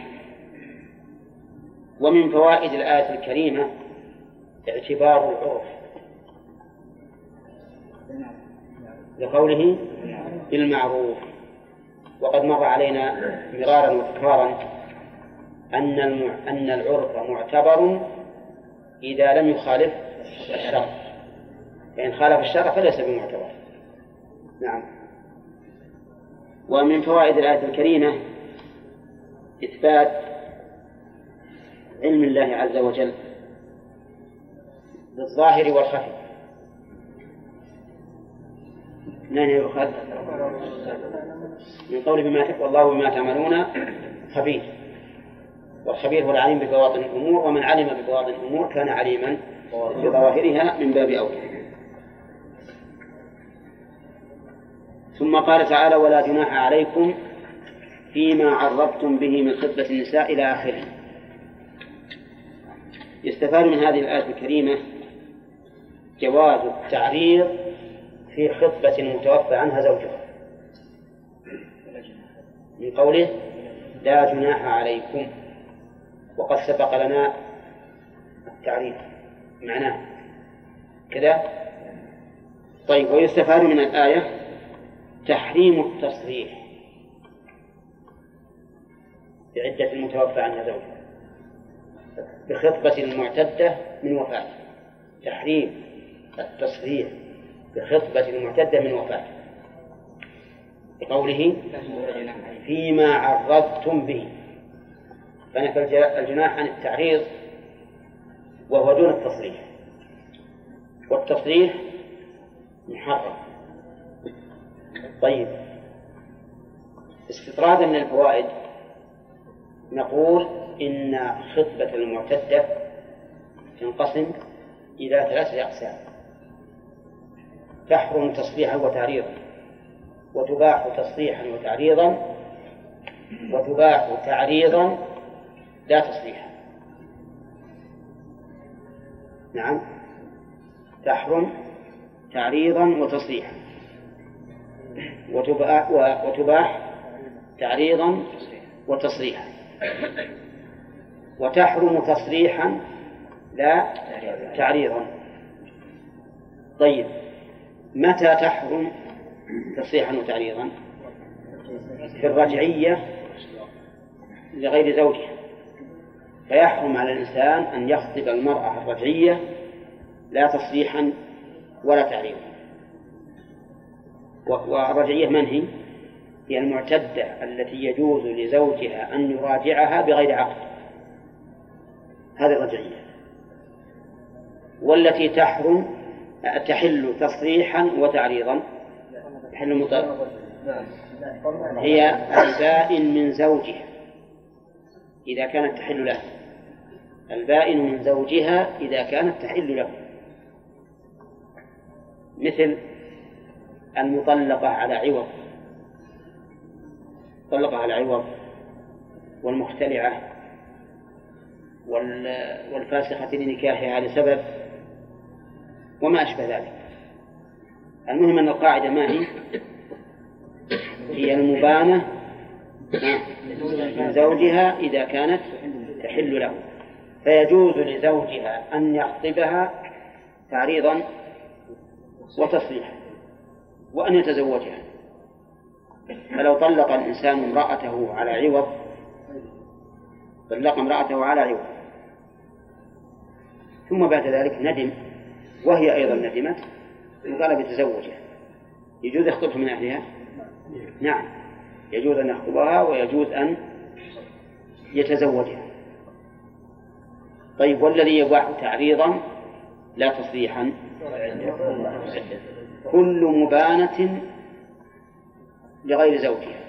ومن فوائد الآية الكريمة اعتبار العرف لقوله بالمعروف. وقد مر علينا مرارا وتكرارا أن العرف معتبر إذا لم يخالف الشرع، فإن خالف الشرع فليس بمعتبر. نعم. ومن فوائد الآية الكريمة إثبات علم الله عز وجل بالظاهر والخفي. من أين يؤخذ؟ من قول والله بما تعملون خبير، والخبير هو العليم ببواطن الأمور، ومن علم ببواطن الأمور كان عليما بظواهرها من باب أولى. ثم قال تعالى ولا جناح عليكم فيما عرضتم به من خطبة النساء إلى آخره. يستفاد من هذه الآية الكريمة جواز التعريض في خطبة المتوفى عنها زوجها، من قوله لا جناح عليكم، وقد سبق لنا التعريض معناه كذا. طيب، ويستفاد من الآية تحريم التصريح بعدة المتوفى عنها زوجها بخطبة المعتدة من وفاته، تحريم التصريح بخطبة المعتدة من وفاته بقوله فيما عرضتم به، فنفى الجناح عن التعريض وهو دون التصريح، والتصريح محرم. طيب، استطرادا من الفوائد نقول إن خطبة المعتدة تنقسم إلى 3 أقسام: تحرم تصريحا وتعريضا، وتباح تصريحا وتعريضا، وتباح تعريضا لا تصريحا. نعم، تحرم تعريضا وتصريحا، وتباح تعريضا وتصريحا، وتحرم تصريحا لا تعريضا. طيب، متى تحرم تصريحا وتعريضا؟ في الرجعية لغير زوجها، فيحرم على الإنسان أن يخطب المرأة الرجعية لا تصريحا ولا تعريضا. والرجعية من هي؟ هي المعتدة التي يجوز لزوجها أن يراجعها بغير عقد، هذه الرجعية. والتي تحل تصريحا وتعريضا هي البائن من زوجها إذا كانت تحل له، البائن من زوجها إذا كانت تحل له، مثل المطلقة على عوض، طلقة على عوض، والمختلعة، والفاسخة لنكاحها لسبب، وما أشبه ذلك. المهم أن القاعدة ما هي؟ هي المبانة من زوجها إذا كانت تحل له، فيجوز لزوجها أن يخطبها تعريضا وتصريحا وأن يتزوجها. فلو طلق الإنسان امرأته على عوض، طلق امرأته على عوض ثم بعد ذلك ندم وهي أيضا ندمت وقال بتزوجها، يجوز يخطبها من أهلها؟ نعم، يجوز أن يخطبها ويجوز أن يتزوجها. طيب، والذي يباح تعريضا لا تصريحا؟ كل مبانة لغير زوجها،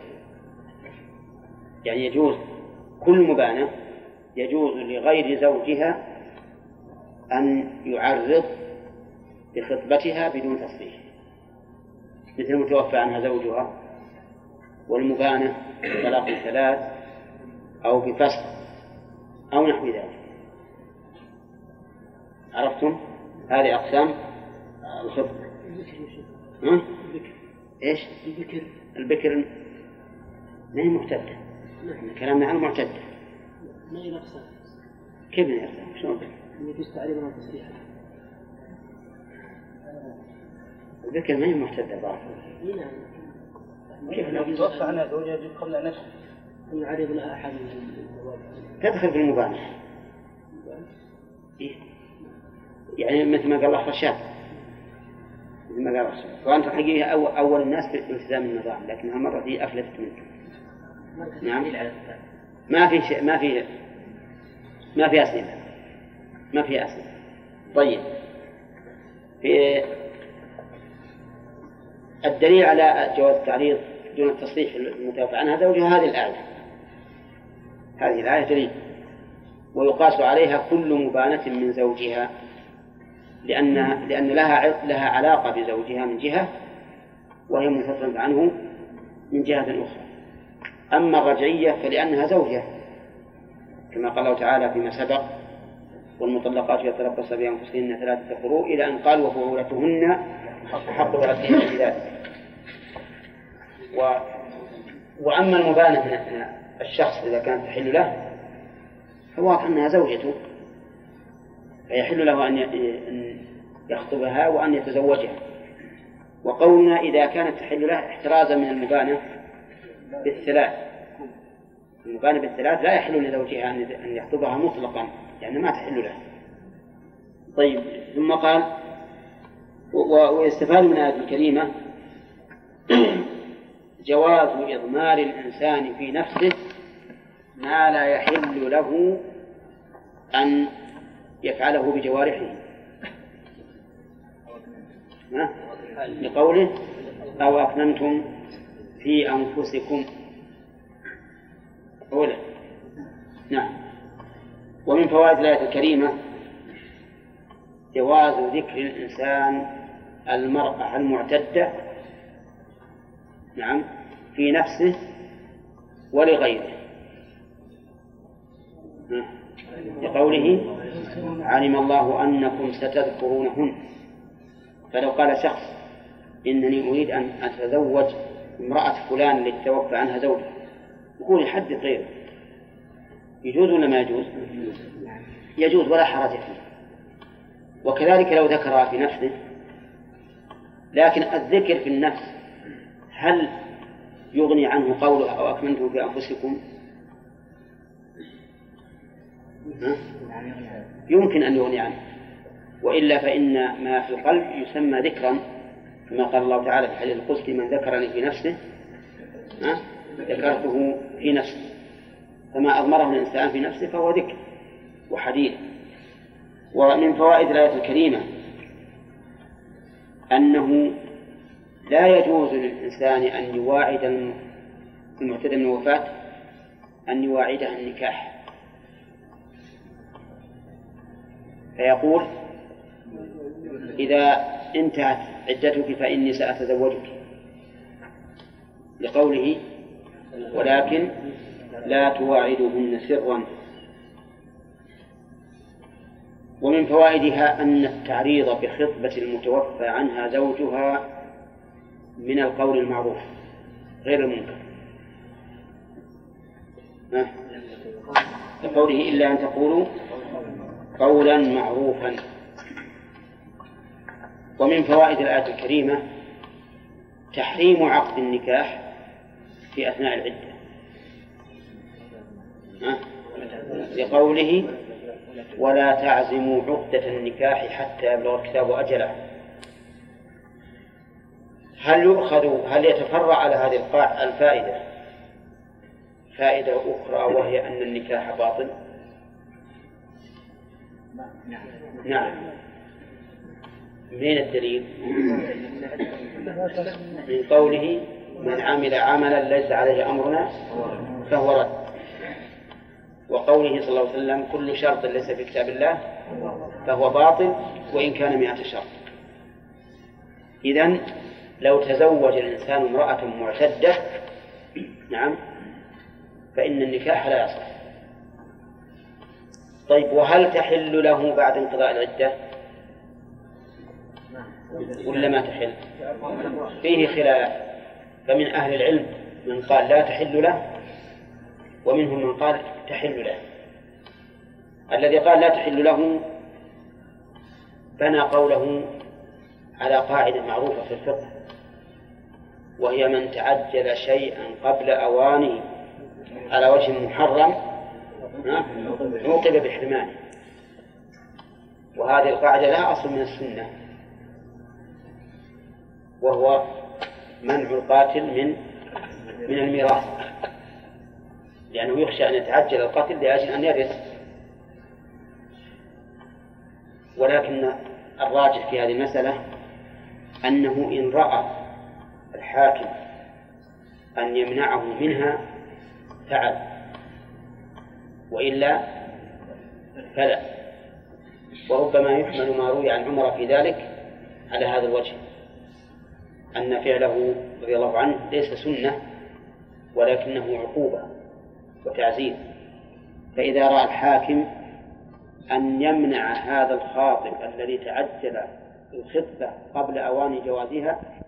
يعني يجوز كل مبانة يجوز لغير زوجها أن يعرض بخطبتها بدون تصريح، مثل المتوفى عنها زوجها والمبانة بطلاق 3 أو بفسخ أو نحو ذلك. عرفتم؟ هذه أقسام الخطبة. إيش؟ البكر ما هي معتدة، كلامنا عن معتدة. ما هي أقسام؟ كيف ما يقسم؟ شلون؟ يجوز تعريضا وتصريحا. البكر ما هي معتدة ضعف. كيف لو توفى عنها زوجها قبل أن نشأ يعرض لها أحد تدخل في المبانة. إيه؟ يعني مثل ما قال الله رشاد، مثل ما قال رشاد، وأنت حقيقة أول الناس بالتزام النظام، لكنها مرة دي أفلتت منك. نعم، ما في شيء، ما في أسئلة، ما في أسئلة. طيب، في الدليل على جواز التعريض دون التصريح المتوفى عنها زوجها هذه الآية دليل، ويقاس عليها كل مبانة من زوجها، لأن لها علاقة بزوجها من جهة وهي منفصلة عنه من جهة أخرى. أما الرجعية فلأنها زوجة، كما قال الله تعالى فيما سبق: والمطلقات يتربصن بأنفسهن 3 قروء، إلى أن قال: وبعولتهن أحق بردهن في ذلك. وأما المبانة من الشخص إذا كانت تحل له فواضح أنها زوجته، فيحل له أن يخطبها وأن يتزوجها. وقولنا إذا كانت تحل له احترازا من المبانة بالثلاث، المبانة بالثلاث لا يحل لزوجها أن يخطبها مطلقا لأنها ما تحل له. طيب، ثم قال: ويستفاد من الآية الكريمة جواز إضمار الإنسان في نفسه ما لا يحل له أن يفعله بجوارحه، لقوله: أو أكننتم في أنفسكم. أولا، نعم. ومن فوائد الآية الكريمة جواز ذكر الإنسان المرأة المعتدة، نعم، في نفسه ولغيره، لقوله: علم الله أنكم ستذكرونهن. فلو قال شخص: إنني أريد أن أتزوج امرأة فلان التي توفى عنها زوجها، يقول يحدث غيره، يجوز ولا ما يجوز؟ يجوز ولا حرج فيه. وكذلك لو ذكرها في نفسه، لكن الذكر في النفس هل يغني عنه قوله: أو أكمنتم في أنفسكم؟ يمكن أن يغني عنه، وإلا فإن ما في القلب يسمى ذكرا، كما قال الله تعالى في حديث القدسي: من ذكرني في نفسه ذكرته في نفسه. فما أضمره الإنسان في نفسه فهو ذكر وحديث. ومن فوائد الآية الكريمة أنه لا يجوز للإنسان أن يواعد المعتدى من الوفاة أن يواعدها النكاح، فيقول: إذا انتهت عدتك فإني سأتزوجك، لقوله: ولكن لا تواعدهن سرا. ومن فوائدها أن التعريض بخطبة المتوفى عنها زوجها من القول المعروف غير المنكر. لقوله إلا أن تقولوا قولا معروفا. ومن فوائد الآية الكريمة تحريم عقد النكاح في أثناء العدة، لقوله ولا تعزموا عقدة النكاح حتى يبلغ الكتاب أجله. هل يتفرع على هذه الفائدة فائدة أخرى، وهي أن النكاح باطل؟ نعم. من الدليل؟ من قوله من عمل عملا ليس عليه أمرنا فهو رد، وقوله صلى الله عليه وسلم كل شرط ليس في كتاب الله فهو باطل وإن كان 100 شرط. إذن لو تزوج الإنسان امرأة معتدة نعم فإن النكاح لا يصح. طيب وهل تحل له بعد انقضاء العدة ولا ما تحل؟ فيه خلاف، فمن أهل العلم من قال لا تحل له ومنهم من قال تحل له. الذي قال لا تحل له بنى قوله على قاعدة معروفة في الفقه، وهي من تعجل شيئا قبل أوانه على وجه محرم عوقب بحرمانه. وهذه القاعدة لها أصل من السنة، وهو منع القاتل من الميراث، لأنه يخشى أن يتعجل القتل لأجل أن يرث. ولكن الراجح في هذه المسألة أنه إن رأى الحاكم أن يمنعه منها فعل، وإلا فلا. وربما يحمل ما روي عن عمر في ذلك على هذا الوجه، أن فعله رضي الله عنه ليس سنة ولكنه عقوبة وتعزير. فإذا رأى الحاكم أن يمنع هذا الخاطب الذي تعجل الخطبة قبل أوان جوازها